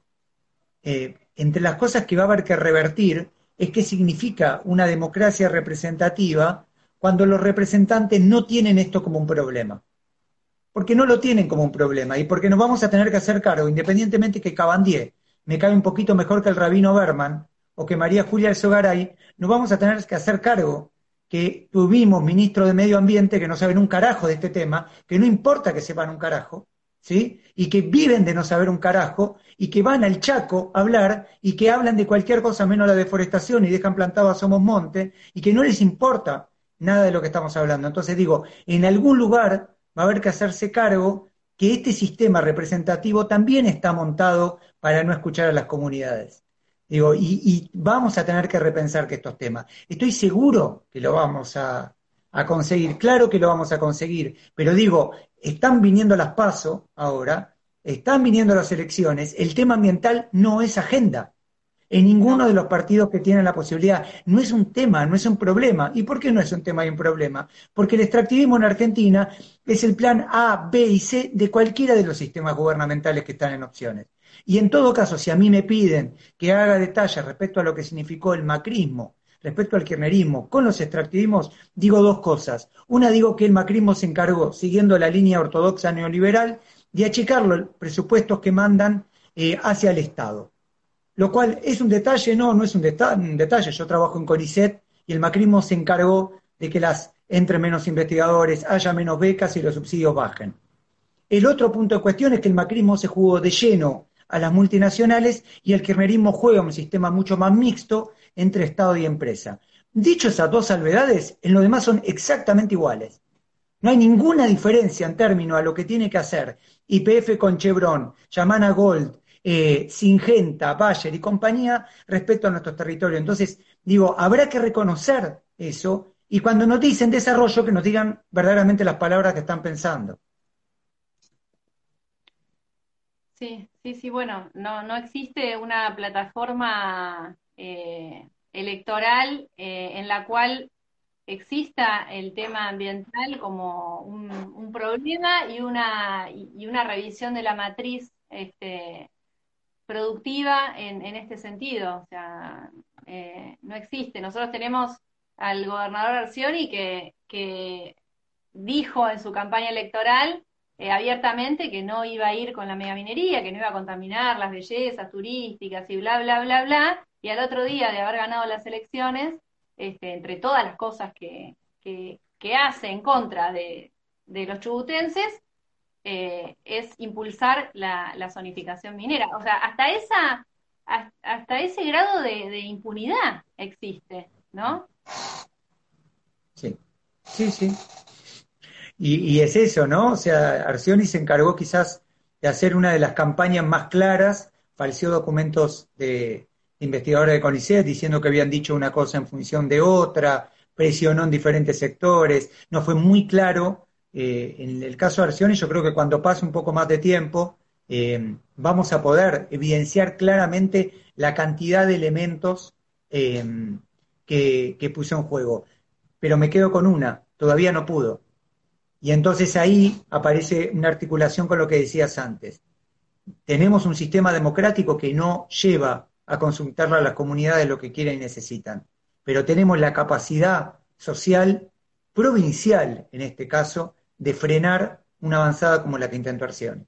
Eh, entre las cosas que va a haber que revertir es qué significa una democracia representativa cuando los representantes no tienen esto como un problema. Porque no lo tienen como un problema y porque nos vamos a tener que hacer cargo, independientemente que Cabandier me cae un poquito mejor que el rabino Berman o que María Julia Alzogaray, nos vamos a tener que hacer cargo que tuvimos ministros de Medio Ambiente que no saben un carajo de este tema, que no importa que sepan un carajo, ¿sí? Y que viven de no saber un carajo y que van al Chaco a hablar y que hablan de cualquier cosa menos la deforestación y dejan plantado a Somos Monte y que no les importa nada de lo que estamos hablando. Entonces digo, en algún lugar va a haber que hacerse cargo que este sistema representativo también está montado para no escuchar a las comunidades. Digo, y, y vamos a tener que repensar que estos temas. Estoy seguro que lo vamos a, a conseguir, claro que lo vamos a conseguir, pero digo, están viniendo las PASO ahora, están viniendo las elecciones, el tema ambiental no es agenda. En ninguno de los partidos que tienen la posibilidad. No es un tema, no es un problema. ¿Y por qué no es un tema y un problema? Porque el extractivismo en Argentina es el plan A, B y C de cualquiera de los sistemas gubernamentales que están en opciones. Y en todo caso, si a mí me piden que haga detalles respecto a lo que significó el macrismo, respecto al kirchnerismo, con los extractivismos, digo dos cosas. Una, digo que el macrismo se encargó, siguiendo la línea ortodoxa neoliberal, de achicar los presupuestos que mandan eh, hacia el Estado. Lo cual es un detalle, no, no es un, deta un detalle. Yo trabajo en CONICET y el macrismo se encargó de que las entre menos investigadores, haya menos becas y los subsidios bajen. El otro punto de cuestión es que el macrismo se jugó de lleno a las multinacionales y el kirchnerismo juega un sistema mucho más mixto entre Estado y empresa. Dicho esas dos salvedades, en lo demás son exactamente iguales. No hay ninguna diferencia en términos a lo que tiene que hacer Y P F con Chevron, Yamana Gold, eh, Syngenta, Bayer y compañía respecto a nuestros territorios. Entonces, digo, habrá que reconocer eso y cuando nos dicen desarrollo, que nos digan verdaderamente las palabras que están pensando. Sí, sí, sí, bueno, no, no existe una plataforma eh, electoral eh, en la cual exista el tema ambiental como un, un problema y una, y, y una revisión de la matriz este, productiva en, en este sentido. O sea, eh, no existe. Nosotros tenemos al gobernador Arcioni que, que dijo en su campaña electoral eh, abiertamente que no iba a ir con la megaminería, que no iba a contaminar las bellezas turísticas y bla, bla, bla, bla, y al otro día de haber ganado las elecciones, este, entre todas las cosas que, que, que hace en contra de, de los chubutenses, eh, es impulsar la, la zonificación minera. O sea, hasta esa, hasta ese grado de, de impunidad existe, ¿no? Sí, sí, sí. Y, y es eso, ¿no? O sea, Arcioni se encargó quizás de hacer una de las campañas más claras, falseó documentos de investigadores de CONICET diciendo que habían dicho una cosa en función de otra, presionó en diferentes sectores, no fue muy claro. Eh, en el caso de Arcioni, yo creo que cuando pase un poco más de tiempo, eh, vamos a poder evidenciar claramente la cantidad de elementos eh, que, que puso en juego. Pero me quedo con una, todavía no pudo. Y entonces ahí aparece una articulación con lo que decías antes. Tenemos un sistema democrático que no lleva a consultarle a las comunidades lo que quieren y necesitan, pero tenemos la capacidad social, provincial en este caso, de frenar una avanzada como la que intentó Arcioni.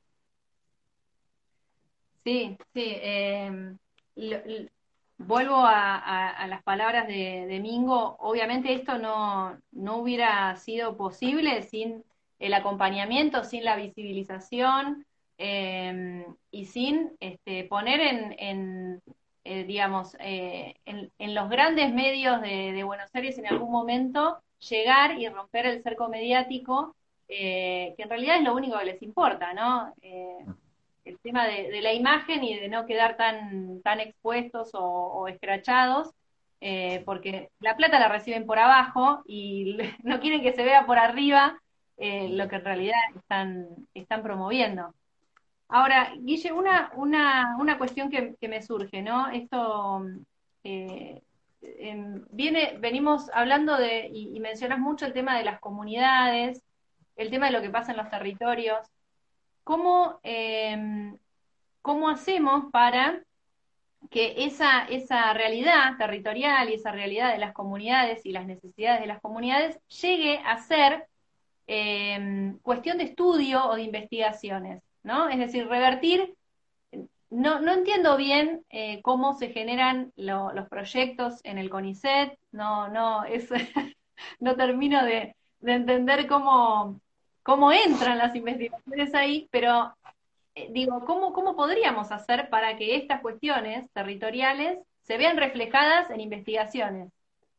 Sí, sí. Eh, lo, lo, vuelvo a, a, a las palabras de, de Mingo. Obviamente esto no, no hubiera sido posible sin el acompañamiento, sin la visibilización eh, y sin este, poner en, en eh, digamos, eh, en, en los grandes medios de, de Buenos Aires en algún momento llegar y romper el cerco mediático, eh, que en realidad es lo único que les importa, ¿no? Eh, el tema de, de la imagen y de no quedar tan, tan expuestos o, o escrachados, eh, porque la plata la reciben por abajo y no quieren que se vea por arriba eh, lo que en realidad están, están promoviendo. Ahora, Guille, una, una, una cuestión que, que me surge, ¿no? Esto eh, eh, viene, venimos hablando de, y, y mencionas mucho el tema de las comunidades, el tema de lo que pasa en los territorios. ¿Cómo, eh, ¿Cómo hacemos para que esa, esa realidad territorial y esa realidad de las comunidades y las necesidades de las comunidades llegue a ser eh, cuestión de estudio o de investigaciones, ¿no? Es decir, revertir, no, no entiendo bien eh, cómo se generan lo, los proyectos en el CONICET, no, no, es, no termino de, de entender cómo... cómo entran las investigaciones ahí, pero eh, digo, ¿cómo, ¿cómo podríamos hacer para que estas cuestiones territoriales se vean reflejadas en investigaciones?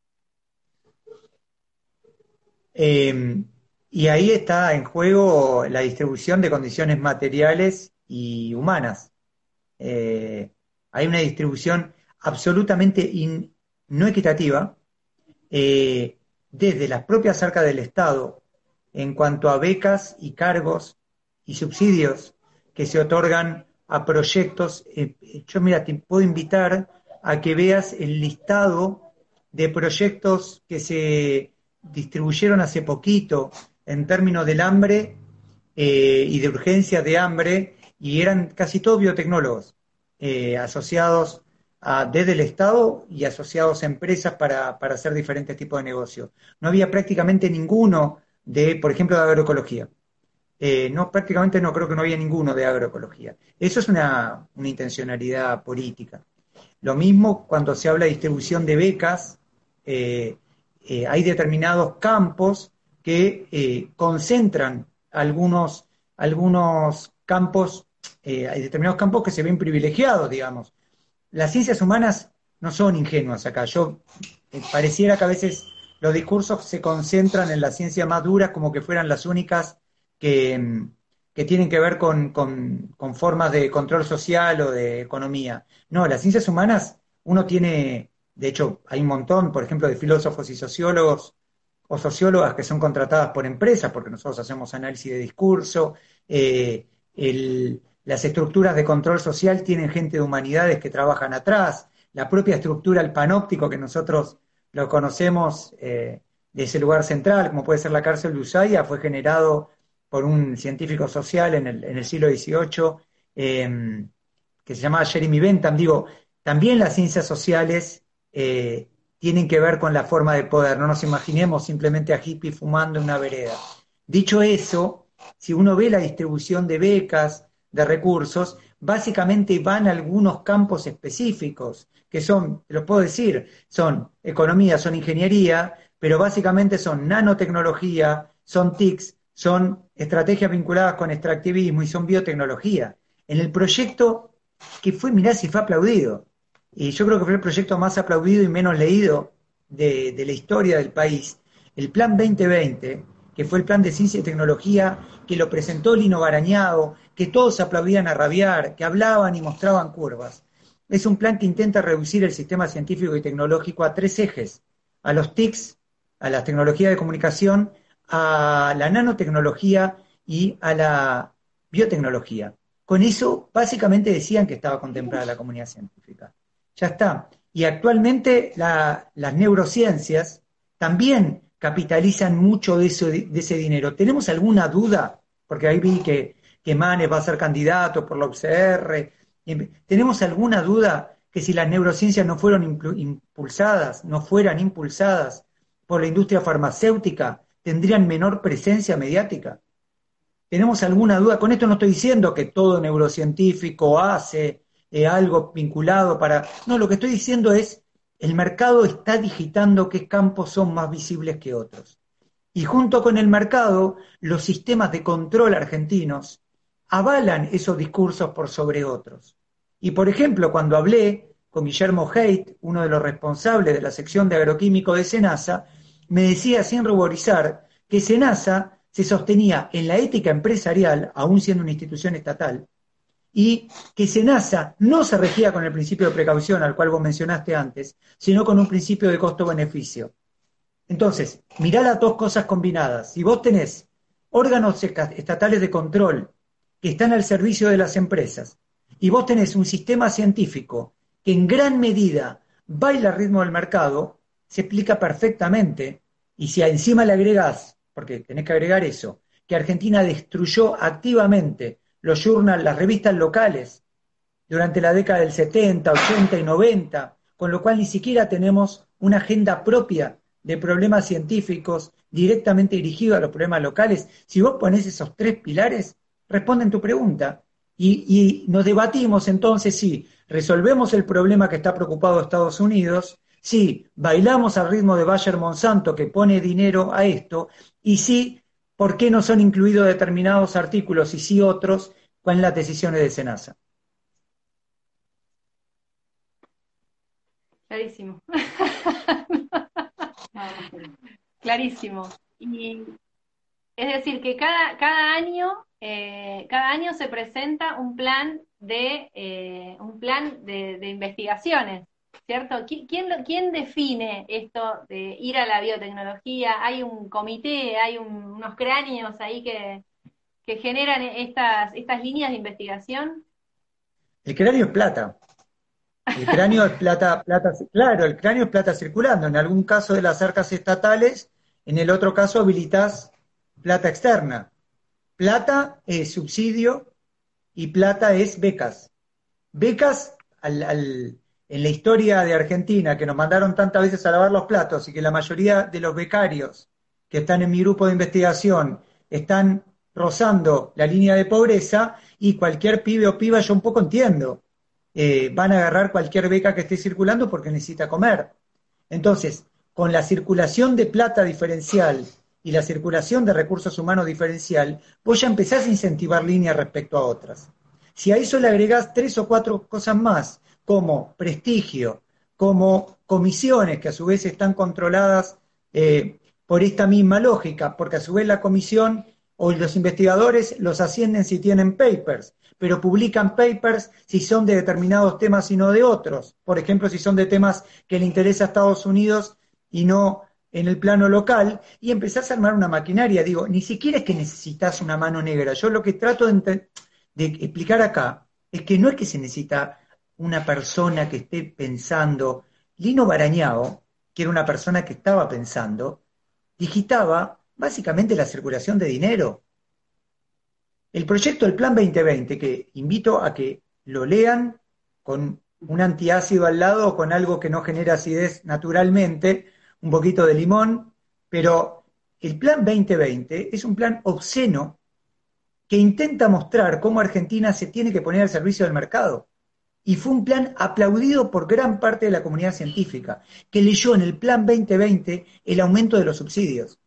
Eh, y ahí está en juego la distribución de condiciones materiales y humanas. Eh, hay una distribución absolutamente in, no equitativa eh, desde las propias arcas del Estado en cuanto a becas y cargos y subsidios que se otorgan a proyectos. Eh, yo, mira, te puedo invitar a que veas el listado de proyectos que se distribuyeron hace poquito en términos del hambre eh, y de urgencias de hambre, y eran casi todos biotecnólogos eh, asociados a, desde el Estado y asociados a empresas para, para hacer diferentes tipos de negocios. No había prácticamente ninguno de, por ejemplo, de agroecología. Eh, no, prácticamente no, creo que no había ninguno de agroecología. Eso es una, una intencionalidad política. Lo mismo cuando se habla de distribución de becas, eh, eh, hay determinados campos que eh, concentran algunos, algunos campos, eh, hay determinados campos que se ven privilegiados, digamos. Las ciencias humanas no son ingenuas acá. Yo eh, pareciera que a veces los discursos se concentran en las ciencias más duras como que fueran las únicas que, que tienen que ver con, con, con formas de control social o de economía. No, las ciencias humanas, uno tiene, de hecho, hay un montón, por ejemplo, de filósofos y sociólogos o sociólogas que son contratadas por empresas, porque nosotros hacemos análisis de discurso, eh, el, las estructuras de control social tienen gente de humanidades que trabajan atrás, la propia estructura, el panóptico que nosotros lo conocemos eh, de ese lugar central, como puede ser la cárcel de Ushuaia, fue generado por un científico social en el, en el siglo dieciocho, eh, que se llamaba Jeremy Bentham. Digo, también las ciencias sociales eh, tienen que ver con la forma de poder, no nos imaginemos simplemente a hippies fumando en una vereda. Dicho eso, si uno ve la distribución de becas, de recursos, básicamente van a algunos campos específicos, que son, los puedo decir, son economía, son ingeniería, pero básicamente son nanotecnología, son T I Cs, son estrategias vinculadas con extractivismo y son biotecnología. En el proyecto, que fue, mirá si fue aplaudido, y yo creo que fue el proyecto más aplaudido y menos leído de, de la historia del país, el Plan veinte veinte, que fue el plan de ciencia y tecnología, que lo presentó Lino Barañao, que todos aplaudían a rabiar, que hablaban y mostraban curvas. Es un plan que intenta reducir el sistema científico y tecnológico a tres ejes: a los T I Cs, a las tecnologías de comunicación, a la nanotecnología y a la biotecnología. Con eso, básicamente decían que estaba contemplada la comunidad científica. Ya está. Y actualmente la, las neurociencias también capitalizan mucho de, eso, de ese dinero. ¿Tenemos alguna duda? Porque ahí vi que, que Manes va a ser candidato por la U C R. ¿Tenemos alguna duda que si las neurociencias no fueron impulsadas, no fueran impulsadas por la industria farmacéutica, tendrían menor presencia mediática? ¿Tenemos alguna duda? Con esto no estoy diciendo que todo neurocientífico hace eh, algo vinculado para... No, lo que estoy diciendo es, el mercado está digitando qué campos son más visibles que otros. Y junto con el mercado, los sistemas de control argentinos avalan esos discursos por sobre otros. Y por ejemplo, cuando hablé con Guillermo Haidt, uno de los responsables de la sección de agroquímico de SENASA, me decía sin ruborizar que SENASA se sostenía en la ética empresarial, aún siendo una institución estatal, y que SENASA no se regía con el principio de precaución al cual vos mencionaste antes, sino con un principio de costo-beneficio. Entonces, mirá las dos cosas combinadas. Si vos tenés órganos estatales de control que están al servicio de las empresas, y vos tenés un sistema científico que en gran medida baila al ritmo del mercado, se explica perfectamente, y si encima le agregás, porque tenés que agregar eso, que Argentina destruyó activamente los journals, las revistas locales, durante la década del setenta, ochenta y noventa, con lo cual ni siquiera tenemos una agenda propia de problemas científicos directamente dirigidos a los problemas locales. Si vos ponés esos tres pilares, responden tu pregunta. Y, y nos debatimos entonces si resolvemos el problema que está preocupado Estados Unidos, si bailamos al ritmo de Bayer Monsanto que pone dinero a esto, y si por qué no son incluidos determinados artículos y sí otros con las decisiones de SENASA. Clarísimo. Clarísimo. Y es decir, que cada, cada año, eh, cada año se presenta un plan de eh, un plan de, de investigaciones, ¿cierto? ¿Quién, lo- quién define esto de ir a la biotecnología? ¿Hay un comité, hay un- unos cráneos ahí que, que generan estas, estas líneas de investigación? El cráneo es plata. El cráneo es plata, plata, claro, el cráneo es plata circulando. En algún caso de las arcas estatales, en el otro caso habilitas plata externa. Plata es subsidio y plata es becas. Becas al, al- en la historia de Argentina, que nos mandaron tantas veces a lavar los platos y que la mayoría de los becarios que están en mi grupo de investigación están rozando la línea de pobreza, y cualquier pibe o piba, yo un poco entiendo, eh, van a agarrar cualquier beca que esté circulando porque necesita comer. Entonces, con la circulación de plata diferencial y la circulación de recursos humanos diferencial, vos ya empezás a incentivar líneas respecto a otras. Si a eso le agregás tres o cuatro cosas más, como prestigio, como comisiones, que a su vez están controladas eh, por esta misma lógica, porque a su vez la comisión o los investigadores los ascienden si tienen papers, pero publican papers si son de determinados temas y no de otros. Por ejemplo, si son de temas que le interesa a Estados Unidos y no en el plano local, y empezás a armar una maquinaria. Digo, ni siquiera es que necesitas una mano negra. Yo lo que trato de, de explicar acá es que no es que se necesita una persona que esté pensando. Lino Barañao, que era una persona que estaba pensando, digitaba básicamente la circulación de dinero. El proyecto del Plan veinte veinte, que invito a que lo lean con un antiácido al lado o con algo que no genera acidez naturalmente, un poquito de limón, pero el Plan veinte veinte es un plan obsceno que intenta mostrar cómo Argentina se tiene que poner al servicio del mercado. Y fue un plan aplaudido por gran parte de la comunidad científica, que leyó en el Plan veinte veinte el aumento de los subsidios.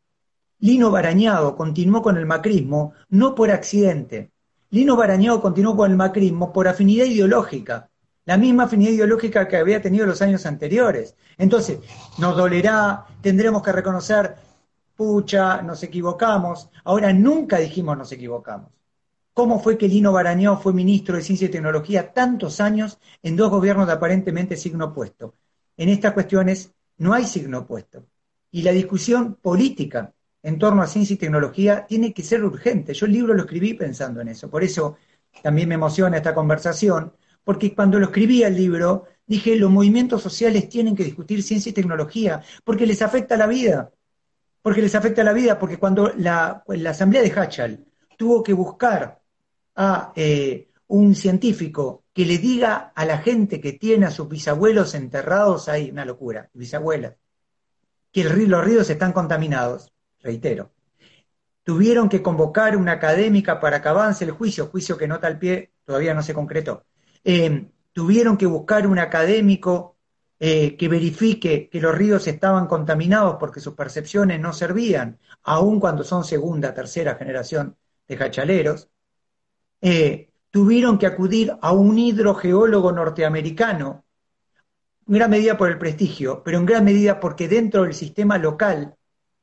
Lino Barañao continuó con el macrismo no por accidente. Lino Barañao continuó con el macrismo por afinidad ideológica, la misma afinidad ideológica que había tenido los años anteriores. Entonces, nos dolerá, tendremos que reconocer, pucha, nos equivocamos. Ahora, nunca dijimos nos equivocamos. ¿Cómo fue que Lino Barañao fue ministro de Ciencia y Tecnología tantos años en dos gobiernos de aparentemente signo opuesto? En estas cuestiones no hay signo opuesto. Y la discusión política en torno a ciencia y tecnología tiene que ser urgente. Yo el libro lo escribí pensando en eso. Por eso también me emociona esta conversación, porque cuando lo escribí el libro, dije, los movimientos sociales tienen que discutir ciencia y tecnología, porque les afecta la vida. Porque les afecta la vida, porque cuando la, la Asamblea de Hachal tuvo que buscar a eh, un científico que le diga a la gente que tiene a sus bisabuelos enterrados ahí, una locura, bisabuelas, que el río, los ríos están contaminados, reitero, tuvieron que convocar una académica para que avance el juicio, juicio que nota al pie, todavía no se concretó, eh, tuvieron que buscar un académico eh, que verifique que los ríos estaban contaminados porque sus percepciones no servían, aun cuando son segunda, tercera generación de hachaleros. Eh, tuvieron que acudir a un hidrogeólogo norteamericano, en gran medida por el prestigio, pero en gran medida porque dentro del sistema local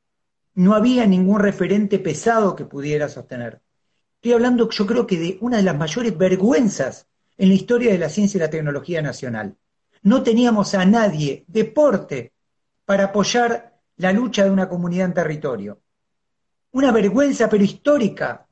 no había ningún referente pesado que pudiera sostener. Estoy hablando, yo creo que de una de las mayores vergüenzas en la historia de la ciencia y la tecnología nacional. No teníamos a nadie de porte para apoyar la lucha de una comunidad en territorio. Una vergüenza, pero histórica,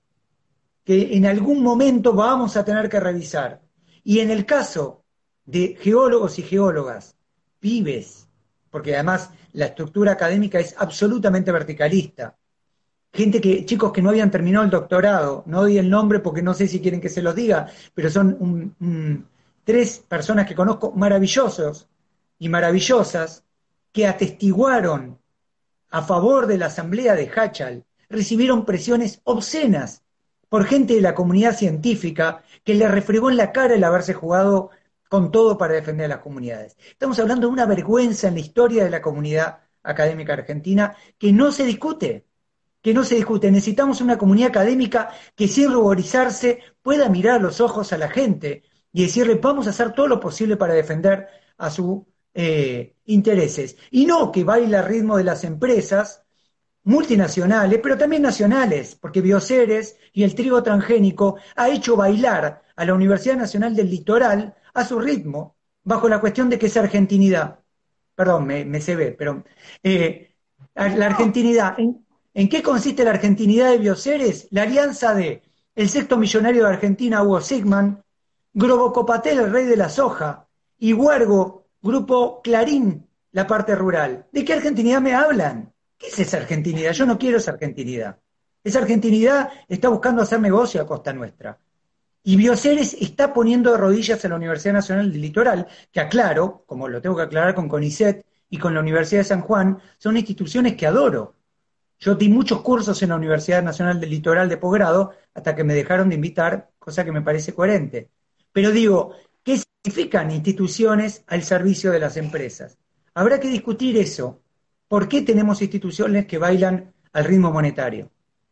que en algún momento vamos a tener que revisar. Y en el caso de geólogos y geólogas, pibes, porque además la estructura académica es absolutamente verticalista, gente que, chicos que no habían terminado el doctorado, no doy el nombre porque no sé si quieren que se los diga, pero son un, un, tres personas que conozco maravillosos y maravillosas que atestiguaron a favor de la Asamblea de Hachal, recibieron presiones obscenas por gente de la comunidad científica que le refregó en la cara el haberse jugado con todo para defender a las comunidades. Estamos hablando de una vergüenza en la historia de la comunidad académica argentina que no se discute, que no se discute. Necesitamos una comunidad académica que sin ruborizarse pueda mirar a los ojos a la gente y decirle vamos a hacer todo lo posible para defender a sus eh, intereses. Y no que baile al ritmo de las empresas multinacionales, pero también nacionales, porque Bioceres y el trigo transgénico ha hecho bailar a la Universidad Nacional del Litoral a su ritmo, bajo la cuestión de que es argentinidad. Perdón, me, me se ve, pero eh, la argentinidad. ¿En, ¿En qué consiste la argentinidad de Bioceres? La alianza de el sexto millonario de Argentina, Hugo Sigman, Grobocopatel, el rey de la soja, y Huergo, Grupo Clarín, la parte rural. ¿De qué argentinidad me hablan? ¿Qué es esa argentinidad? Yo no quiero esa argentinidad. Esa argentinidad está buscando hacer negocio a costa nuestra. Y Bioceres está poniendo de rodillas a la Universidad Nacional del Litoral, que aclaro, como lo tengo que aclarar con CONICET y con la Universidad de San Juan, son instituciones que adoro. Yo di muchos cursos en la Universidad Nacional del Litoral de posgrado hasta que me dejaron de invitar, cosa que me parece coherente. Pero digo, ¿qué significan instituciones al servicio de las empresas? Habrá que discutir eso ¿Por qué tenemos instituciones que bailan al ritmo monetario?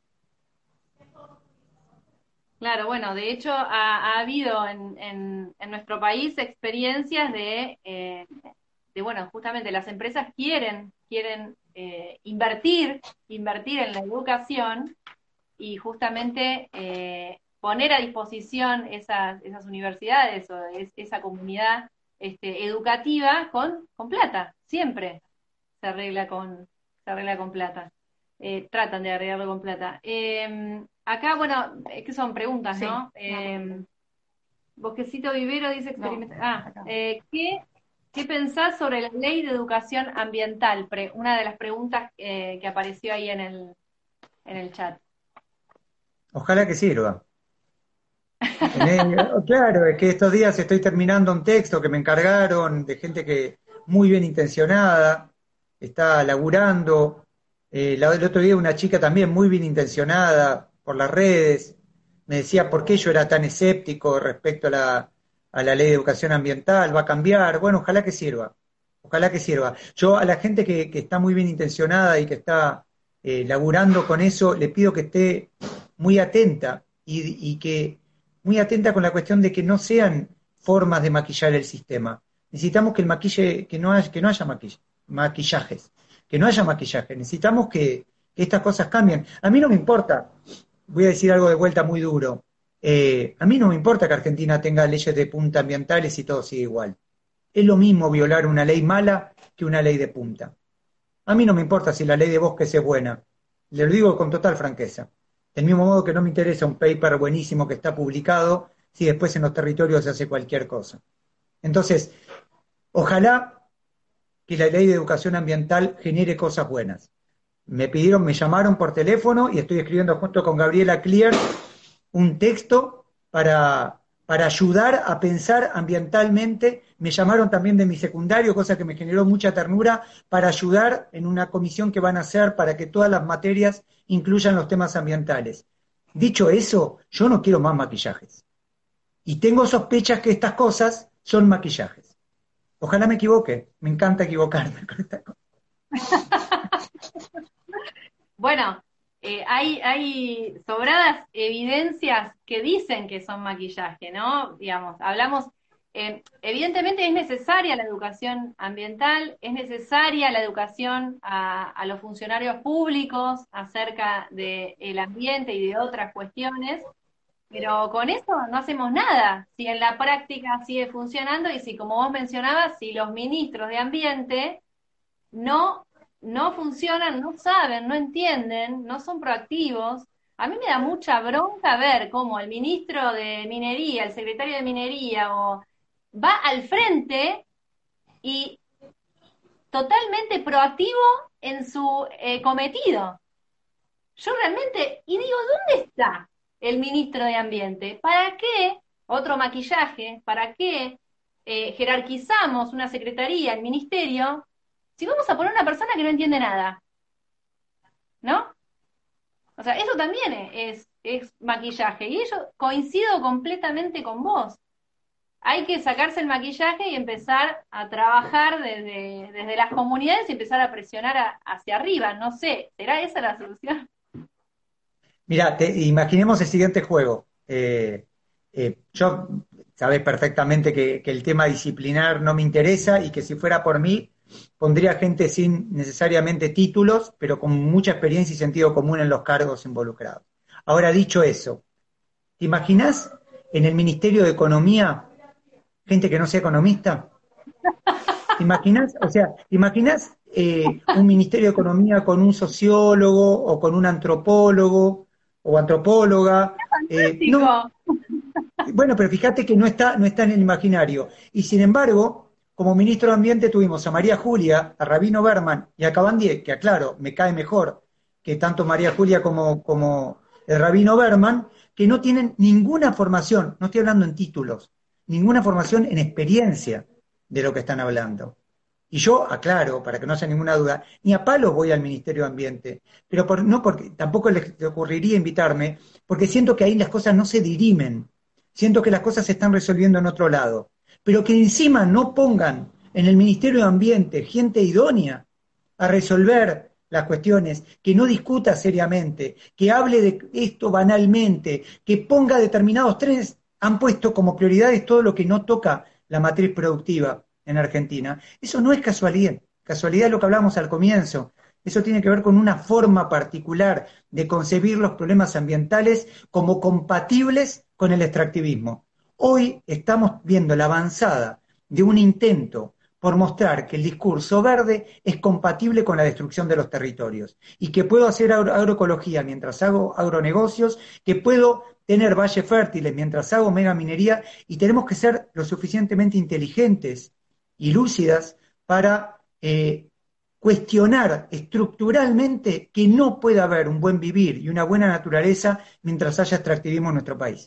Claro, bueno, de hecho ha, ha habido en, en, en nuestro país experiencias de, eh, de, bueno, justamente las empresas quieren, quieren eh, invertir, invertir en la educación y justamente eh, poner a disposición esas, esas universidades o es, esa comunidad este, educativa con, con plata, siempre se arregla con, se arregla con plata. Eh, tratan de arreglarlo con plata. Eh, acá, bueno, es que son preguntas, Sí, ¿no? Eh, Bosquecito Vivero dice experimenta. No, ah, acá. eh, ¿qué, ¿qué pensás sobre la ley de educación ambiental? Pre- una de las preguntas eh, que apareció ahí en el, en el chat. Ojalá que sirva. En el- claro, es que estos días estoy terminando un texto que me encargaron de gente que muy bien intencionada, está laburando. Eh, la- el otro día una chica también muy bien intencionada por las redes me decía por qué yo era tan escéptico respecto a la, a la ley de educación ambiental, va a cambiar. Bueno, ojalá que sirva, ojalá que sirva. Yo a la gente que, que está muy bien intencionada y que está eh, laburando con eso, le pido que esté muy atenta y, y que muy atenta con la cuestión de que no sean formas de maquillar el sistema. Necesitamos que el maquille, que no haya, que no haya maquill- maquillajes, que no haya maquillaje. Necesitamos que, que estas cosas cambien. A mí no me importa, voy a decir algo de vuelta muy duro. Eh, a mí no me importa que Argentina tenga leyes de punta ambientales y todo siga igual. Es lo mismo violar una ley mala que una ley de punta. A mí no me importa si la ley de bosques es buena. Le lo digo con total franqueza. Del mismo modo que no me interesa un paper buenísimo que está publicado si después en los territorios se hace cualquier cosa. Entonces, ojalá que la ley de educación ambiental genere cosas buenas. Me pidieron, me llamaron por teléfono y estoy escribiendo junto con Gabriela Clear un texto para, para ayudar a pensar ambientalmente. Me llamaron también de mi secundario, cosa que me generó mucha ternura, para ayudar en una comisión que van a hacer para que todas las materias incluyan los temas ambientales. Dicho eso, yo no quiero más maquillajes. Y tengo sospechas que estas cosas son maquillajes. Ojalá me equivoque, me encanta equivocarme con esta cosa. Bueno, eh, hay, hay sobradas evidencias que dicen que son maquillaje, ¿no? Digamos, hablamos, eh, evidentemente es necesaria la educación ambiental, es necesaria la educación a, a los funcionarios públicos acerca del ambiente y de otras cuestiones, pero con eso no hacemos nada, si en la práctica sigue funcionando y si, como vos mencionabas, si los ministros de ambiente no, no funcionan, no saben, no entienden, no son proactivos. A mí me da mucha bronca ver cómo el ministro de Minería, el secretario de Minería, o va al frente y totalmente proactivo en su eh, cometido. Yo realmente, y digo, ¿dónde está el ministro de Ambiente? ¿Para qué otro maquillaje? ¿Para qué eh, jerarquizamos una secretaría, el ministerio, si vamos a poner una persona que no entiende nada? ¿No? O sea, eso también es, es maquillaje. Y yo coincido completamente con vos. Hay que sacarse el maquillaje y empezar a trabajar desde, desde las comunidades y empezar a presionar a, hacia arriba. No sé, ¿será esa la solución? Mira, te, imaginemos el siguiente juego. Eh, eh, yo sabés perfectamente que, que el tema disciplinar no me interesa y que si fuera por mí pondría gente sin necesariamente títulos, pero con mucha experiencia y sentido común en los cargos involucrados. Ahora, dicho eso, ¿te imaginás en el Ministerio de Economía gente que no sea economista? ¿Te imaginás? O sea, ¿te imaginás eh, un Ministerio de Economía con un sociólogo o con un antropólogo o antropóloga? Eh, no, bueno, pero fíjate que no está, no está en el imaginario. Y sin embargo, como ministro de Ambiente tuvimos a María Julia, a Rabino Berman y a Cabandier, que aclaro, me cae mejor que tanto María Julia como, como el Rabino Berman, que no tienen ninguna formación, no estoy hablando en títulos, ninguna formación en experiencia de lo que están hablando. Y yo aclaro, para que no haya ninguna duda, ni a palos voy al Ministerio de Ambiente, pero por, no porque tampoco les ocurriría invitarme, porque siento que ahí las cosas no se dirimen, siento que las cosas se están resolviendo en otro lado, pero que encima no pongan en el Ministerio de Ambiente gente idónea, a resolver las cuestiones, que no discuta seriamente, que hable de esto banalmente, que ponga determinados trenes, han puesto como prioridades todo lo que no toca la matriz productiva en Argentina. Eso no es casualidad, casualidad es lo que hablamos al comienzo. Eso tiene que ver con una forma particular de concebir los problemas ambientales como compatibles con el extractivismo. Hoy estamos viendo la avanzada de un intento por mostrar que el discurso verde es compatible con la destrucción de los territorios y que puedo hacer agro agroecología mientras hago agronegocios, que puedo tener valles fértiles mientras hago megaminería, y tenemos que ser lo suficientemente inteligentes y lúcidas para eh, cuestionar estructuralmente que no puede haber un buen vivir y una buena naturaleza mientras haya extractivismo en nuestro país.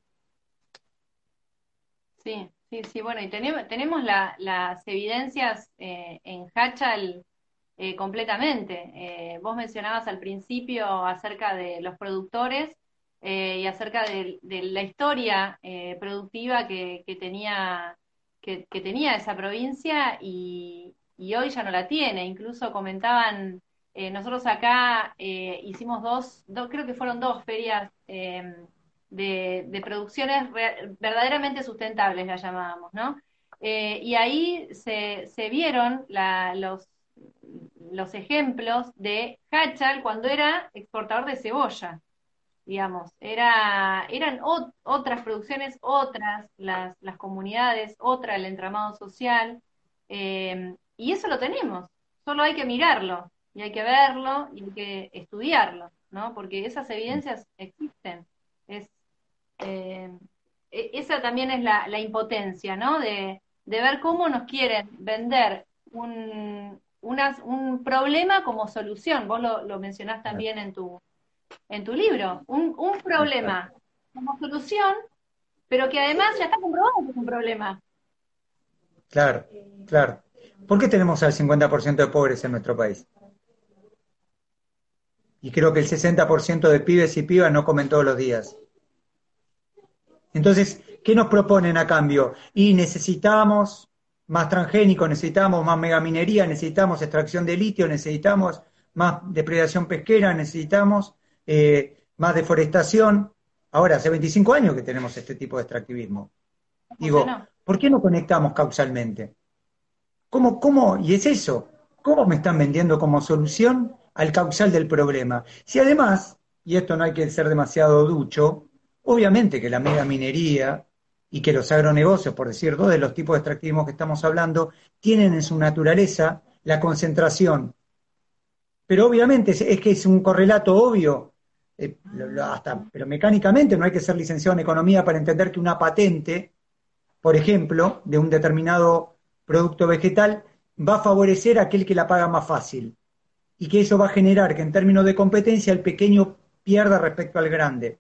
Sí, sí, sí, bueno, y tenemos, tenemos la, las evidencias eh, en Hachal eh, completamente. Eh, vos mencionabas al principio acerca de los productores eh, y acerca de, de la historia eh, productiva que, que, tenía, que, que tenía esa provincia y, y hoy ya no la tiene. Incluso comentaban, eh, nosotros acá eh, hicimos dos, dos, creo que fueron dos ferias eh, de, de producciones re, verdaderamente sustentables, las llamábamos, ¿no? Eh, y ahí se, se vieron la, los, los ejemplos de Hachal cuando era exportador de cebolla, digamos. Era, eran ot, otras producciones, otras las, las comunidades, otra el entramado social, eh, y eso lo tenemos, solo hay que mirarlo, y hay que verlo, y hay que estudiarlo, ¿no? Porque esas evidencias existen. Es, eh, esa también es la, la impotencia, ¿no? De, de ver cómo nos quieren vender un, una, un problema como solución. Vos lo, lo mencionás también en tu, en tu libro. Un, un problema como solución, pero que además ya está comprobado que es un problema. Claro, claro. ¿Por qué tenemos al cincuenta por ciento de pobres en nuestro país? Y creo que el sesenta por ciento de pibes y pibas no comen todos los días. Entonces, ¿qué nos proponen a cambio? Y necesitamos más transgénicos, necesitamos más megaminería, necesitamos extracción de litio, necesitamos más depredación pesquera, necesitamos eh, más deforestación. Ahora, hace veinticinco años que tenemos este tipo de extractivismo. Digo, ¿por qué no conectamos causalmente? ¿Cómo, cómo? Y es eso, ¿cómo me están vendiendo como solución al causal del problema? Si además, y esto no hay que ser demasiado ducho, obviamente que la megaminería y que los agronegocios, por decir dos de los tipos de extractivismo que estamos hablando, tienen en su naturaleza la concentración. Pero obviamente es, es que es un correlato obvio, eh, lo, lo, hasta, pero mecánicamente no hay que ser licenciado en economía para entender que una patente, por ejemplo, de un determinado producto vegetal, va a favorecer a aquel que la paga más fácil. Y que eso va a generar que en términos de competencia el pequeño pierda respecto al grande.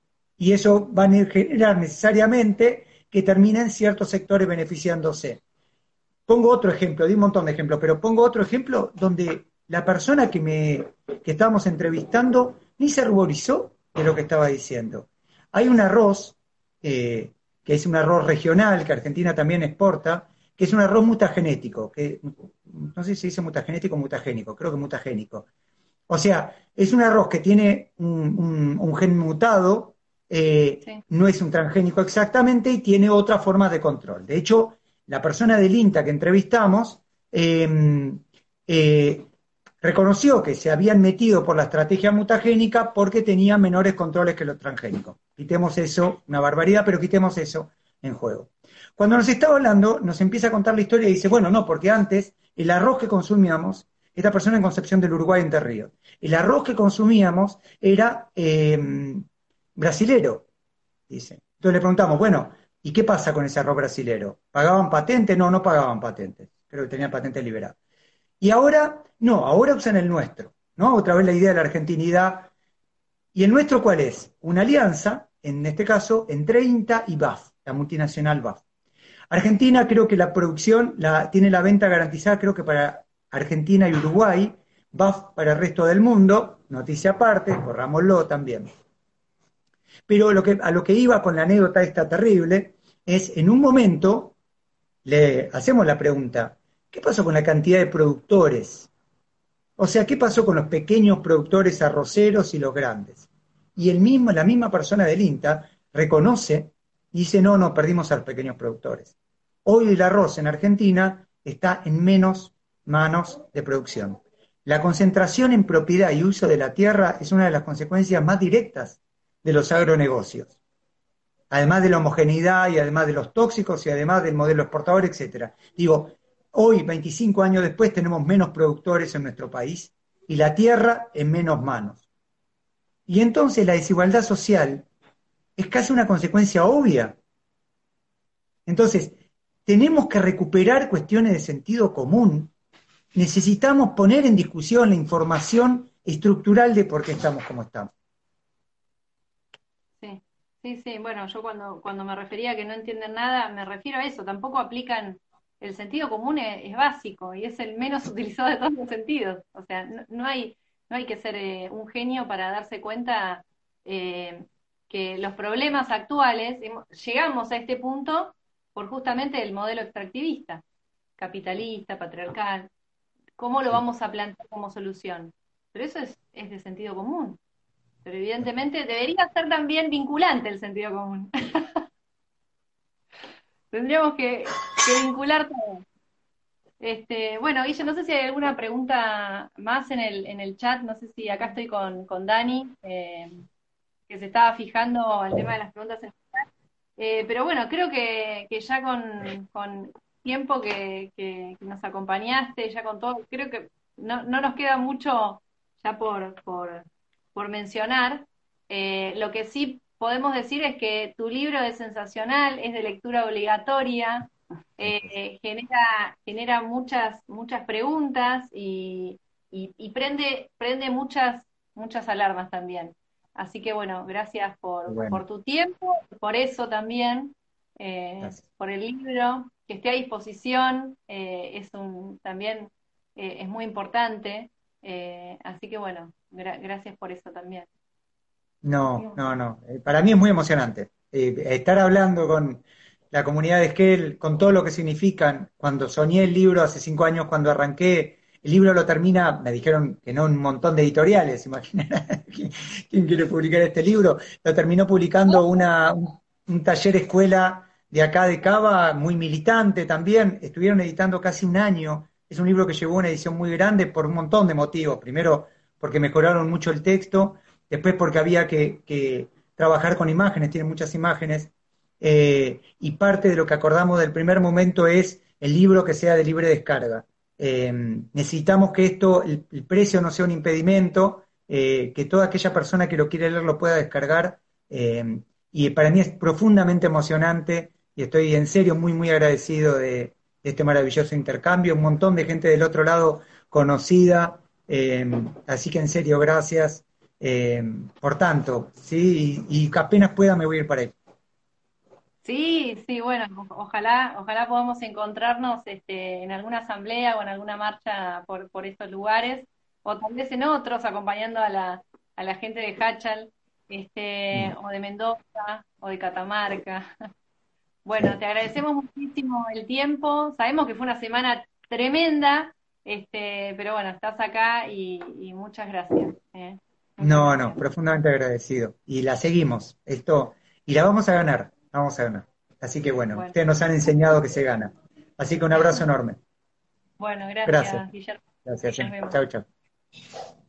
Y eso va a generar necesariamente que terminen ciertos sectores beneficiándose. Pongo otro ejemplo, di un montón de ejemplos, pero pongo otro ejemplo donde la persona que, me, que estábamos entrevistando ni se ruborizó de lo que estaba diciendo. Hay un arroz, eh, que es un arroz regional, que Argentina también exporta, que es un arroz mutagenético, que no sé si se dice mutagenético o mutagénico, creo que mutagénico. O sea, es un arroz que tiene un, un, un gen mutado, eh, sí. No es un transgénico exactamente y tiene otra forma de control. De hecho, la persona del INTA que entrevistamos eh, eh, reconoció que se habían metido por la estrategia mutagénica porque tenían menores controles que los transgénicos. Quitemos eso, una barbaridad, pero quitemos eso en juego. Cuando nos estaba hablando, nos empieza a contar la historia y dice, bueno, no, porque antes el arroz que consumíamos, esta persona en Concepción del Uruguay, Entre Ríos, el arroz que consumíamos era eh, brasilero, dice. Entonces le preguntamos, bueno, ¿y qué pasa con ese arroz brasilero? ¿Pagaban patente? No, no pagaban patentes. Creo que tenían patente liberada. Y ahora, no, ahora usan el nuestro, ¿no? Otra vez la idea de la argentinidad. ¿Y el nuestro cuál es? Una alianza, en este caso, entre INTA y B A F, la multinacional B A F. Argentina creo que la producción la, tiene la venta garantizada, creo que para Argentina y Uruguay, B A F para el resto del mundo, noticia aparte, borrámoslo también. Pero lo que, a lo que iba con la anécdota esta terrible es, en un momento, le hacemos la pregunta, ¿qué pasó con la cantidad de productores O sea, ¿qué pasó con los pequeños productores arroceros y los grandes? Y el mismo, la misma persona del INTA reconoce y dice, no, no, perdimos a los pequeños productores. Hoy el arroz en Argentina está en menos manos de producción. La concentración en propiedad y uso de la tierra es una de las consecuencias más directas de los agronegocios. Además de la homogeneidad y además de los tóxicos y además del modelo exportador, etcétera. Digo, hoy, veinticinco años después, tenemos menos productores en nuestro país y la tierra en menos manos. Y entonces la desigualdad social es casi una consecuencia obvia. Entonces, tenemos que recuperar cuestiones de sentido común. Necesitamos poner en discusión la información estructural de por qué estamos como estamos. Sí, sí, sí. Bueno, yo cuando, cuando me refería a que no entienden nada, me refiero a eso. Tampoco aplican, el sentido común es, es básico y es el menos utilizado de todos los sentidos. O sea, no, no hay, no hay que ser eh, un genio para darse cuenta eh, que los problemas actuales, hemos- llegamos a este punto por justamente el modelo extractivista, capitalista, patriarcal. ¿Cómo lo Sí. vamos a plantear como solución? Pero eso es, es de sentido común. Pero evidentemente debería ser también vinculante el sentido común. Tendríamos que, que vincular todo. Este, bueno, Guille, no sé si hay alguna pregunta más en el, en el chat. No sé si acá estoy con, con Dani, eh, que se estaba fijando el tema de las preguntas en el chat. Eh, pero bueno, creo que, que ya con, con tiempo que, que- que nos acompañaste, ya con todo, creo que no, no nos queda mucho ya por, por, por mencionar. Eh, lo que sí podemos decir es que tu libro es sensacional, es de lectura obligatoria, eh, genera, genera muchas, muchas preguntas y, y, y prende, prende muchas, muchas alarmas también. Así que bueno, gracias por, Bueno, por tu tiempo, por eso también, eh, gracias. por el libro, que esté a disposición, eh, es un, también eh, es muy importante. Eh, así que bueno, gra- gracias por eso también. No, no, no. Eh, Para mí es muy emocionante. Eh, estar hablando con la comunidad de Esquel, con todo lo que significan. Cuando soñé el libro hace cinco años, cuando arranqué, el libro lo termina, me dijeron que no un montón de editoriales, imaginan quién, quién quiere publicar este libro. Lo terminó publicando una, un, un taller escuela de acá de Cava, muy militante también. Estuvieron editando casi un año. Es un libro que llevó una edición muy grande por un montón de motivos. Primero, porque mejoraron mucho el texto. Después porque había que, que trabajar con imágenes, tiene muchas imágenes, eh, y parte de lo que acordamos del primer momento es el libro que sea de libre descarga. Eh, necesitamos que esto, el, el precio no sea un impedimento, eh, que toda aquella persona que lo quiere leer lo pueda descargar, eh, y para mí es profundamente emocionante y estoy en serio muy, muy agradecido de, de este maravilloso intercambio, un montón de gente del otro lado conocida, eh, así que en serio, gracias. Eh, por tanto, sí, y, y apenas pueda me voy a ir para ahí. Sí, sí, bueno, o- ojalá, ojalá podamos encontrarnos este, en alguna asamblea o en alguna marcha por, por estos lugares, o tal vez en otros, acompañando a la, a la gente de Hachal, este, Mm, o de Mendoza, o de Catamarca. Bueno, sí. te agradecemos muchísimo el tiempo. Sabemos que fue una semana tremenda, este, pero bueno, estás acá y, y muchas gracias. ¿Eh? Muchas No, no, gracias. profundamente agradecido. Y la seguimos, esto, y la vamos a ganar, la vamos a ganar. Así que bueno, Bueno, ustedes nos han enseñado que se gana. Así que un abrazo enorme. bueno, Gracias, gracias, Guillermo. gracias. Nos Eh. vemos. Chau, chau.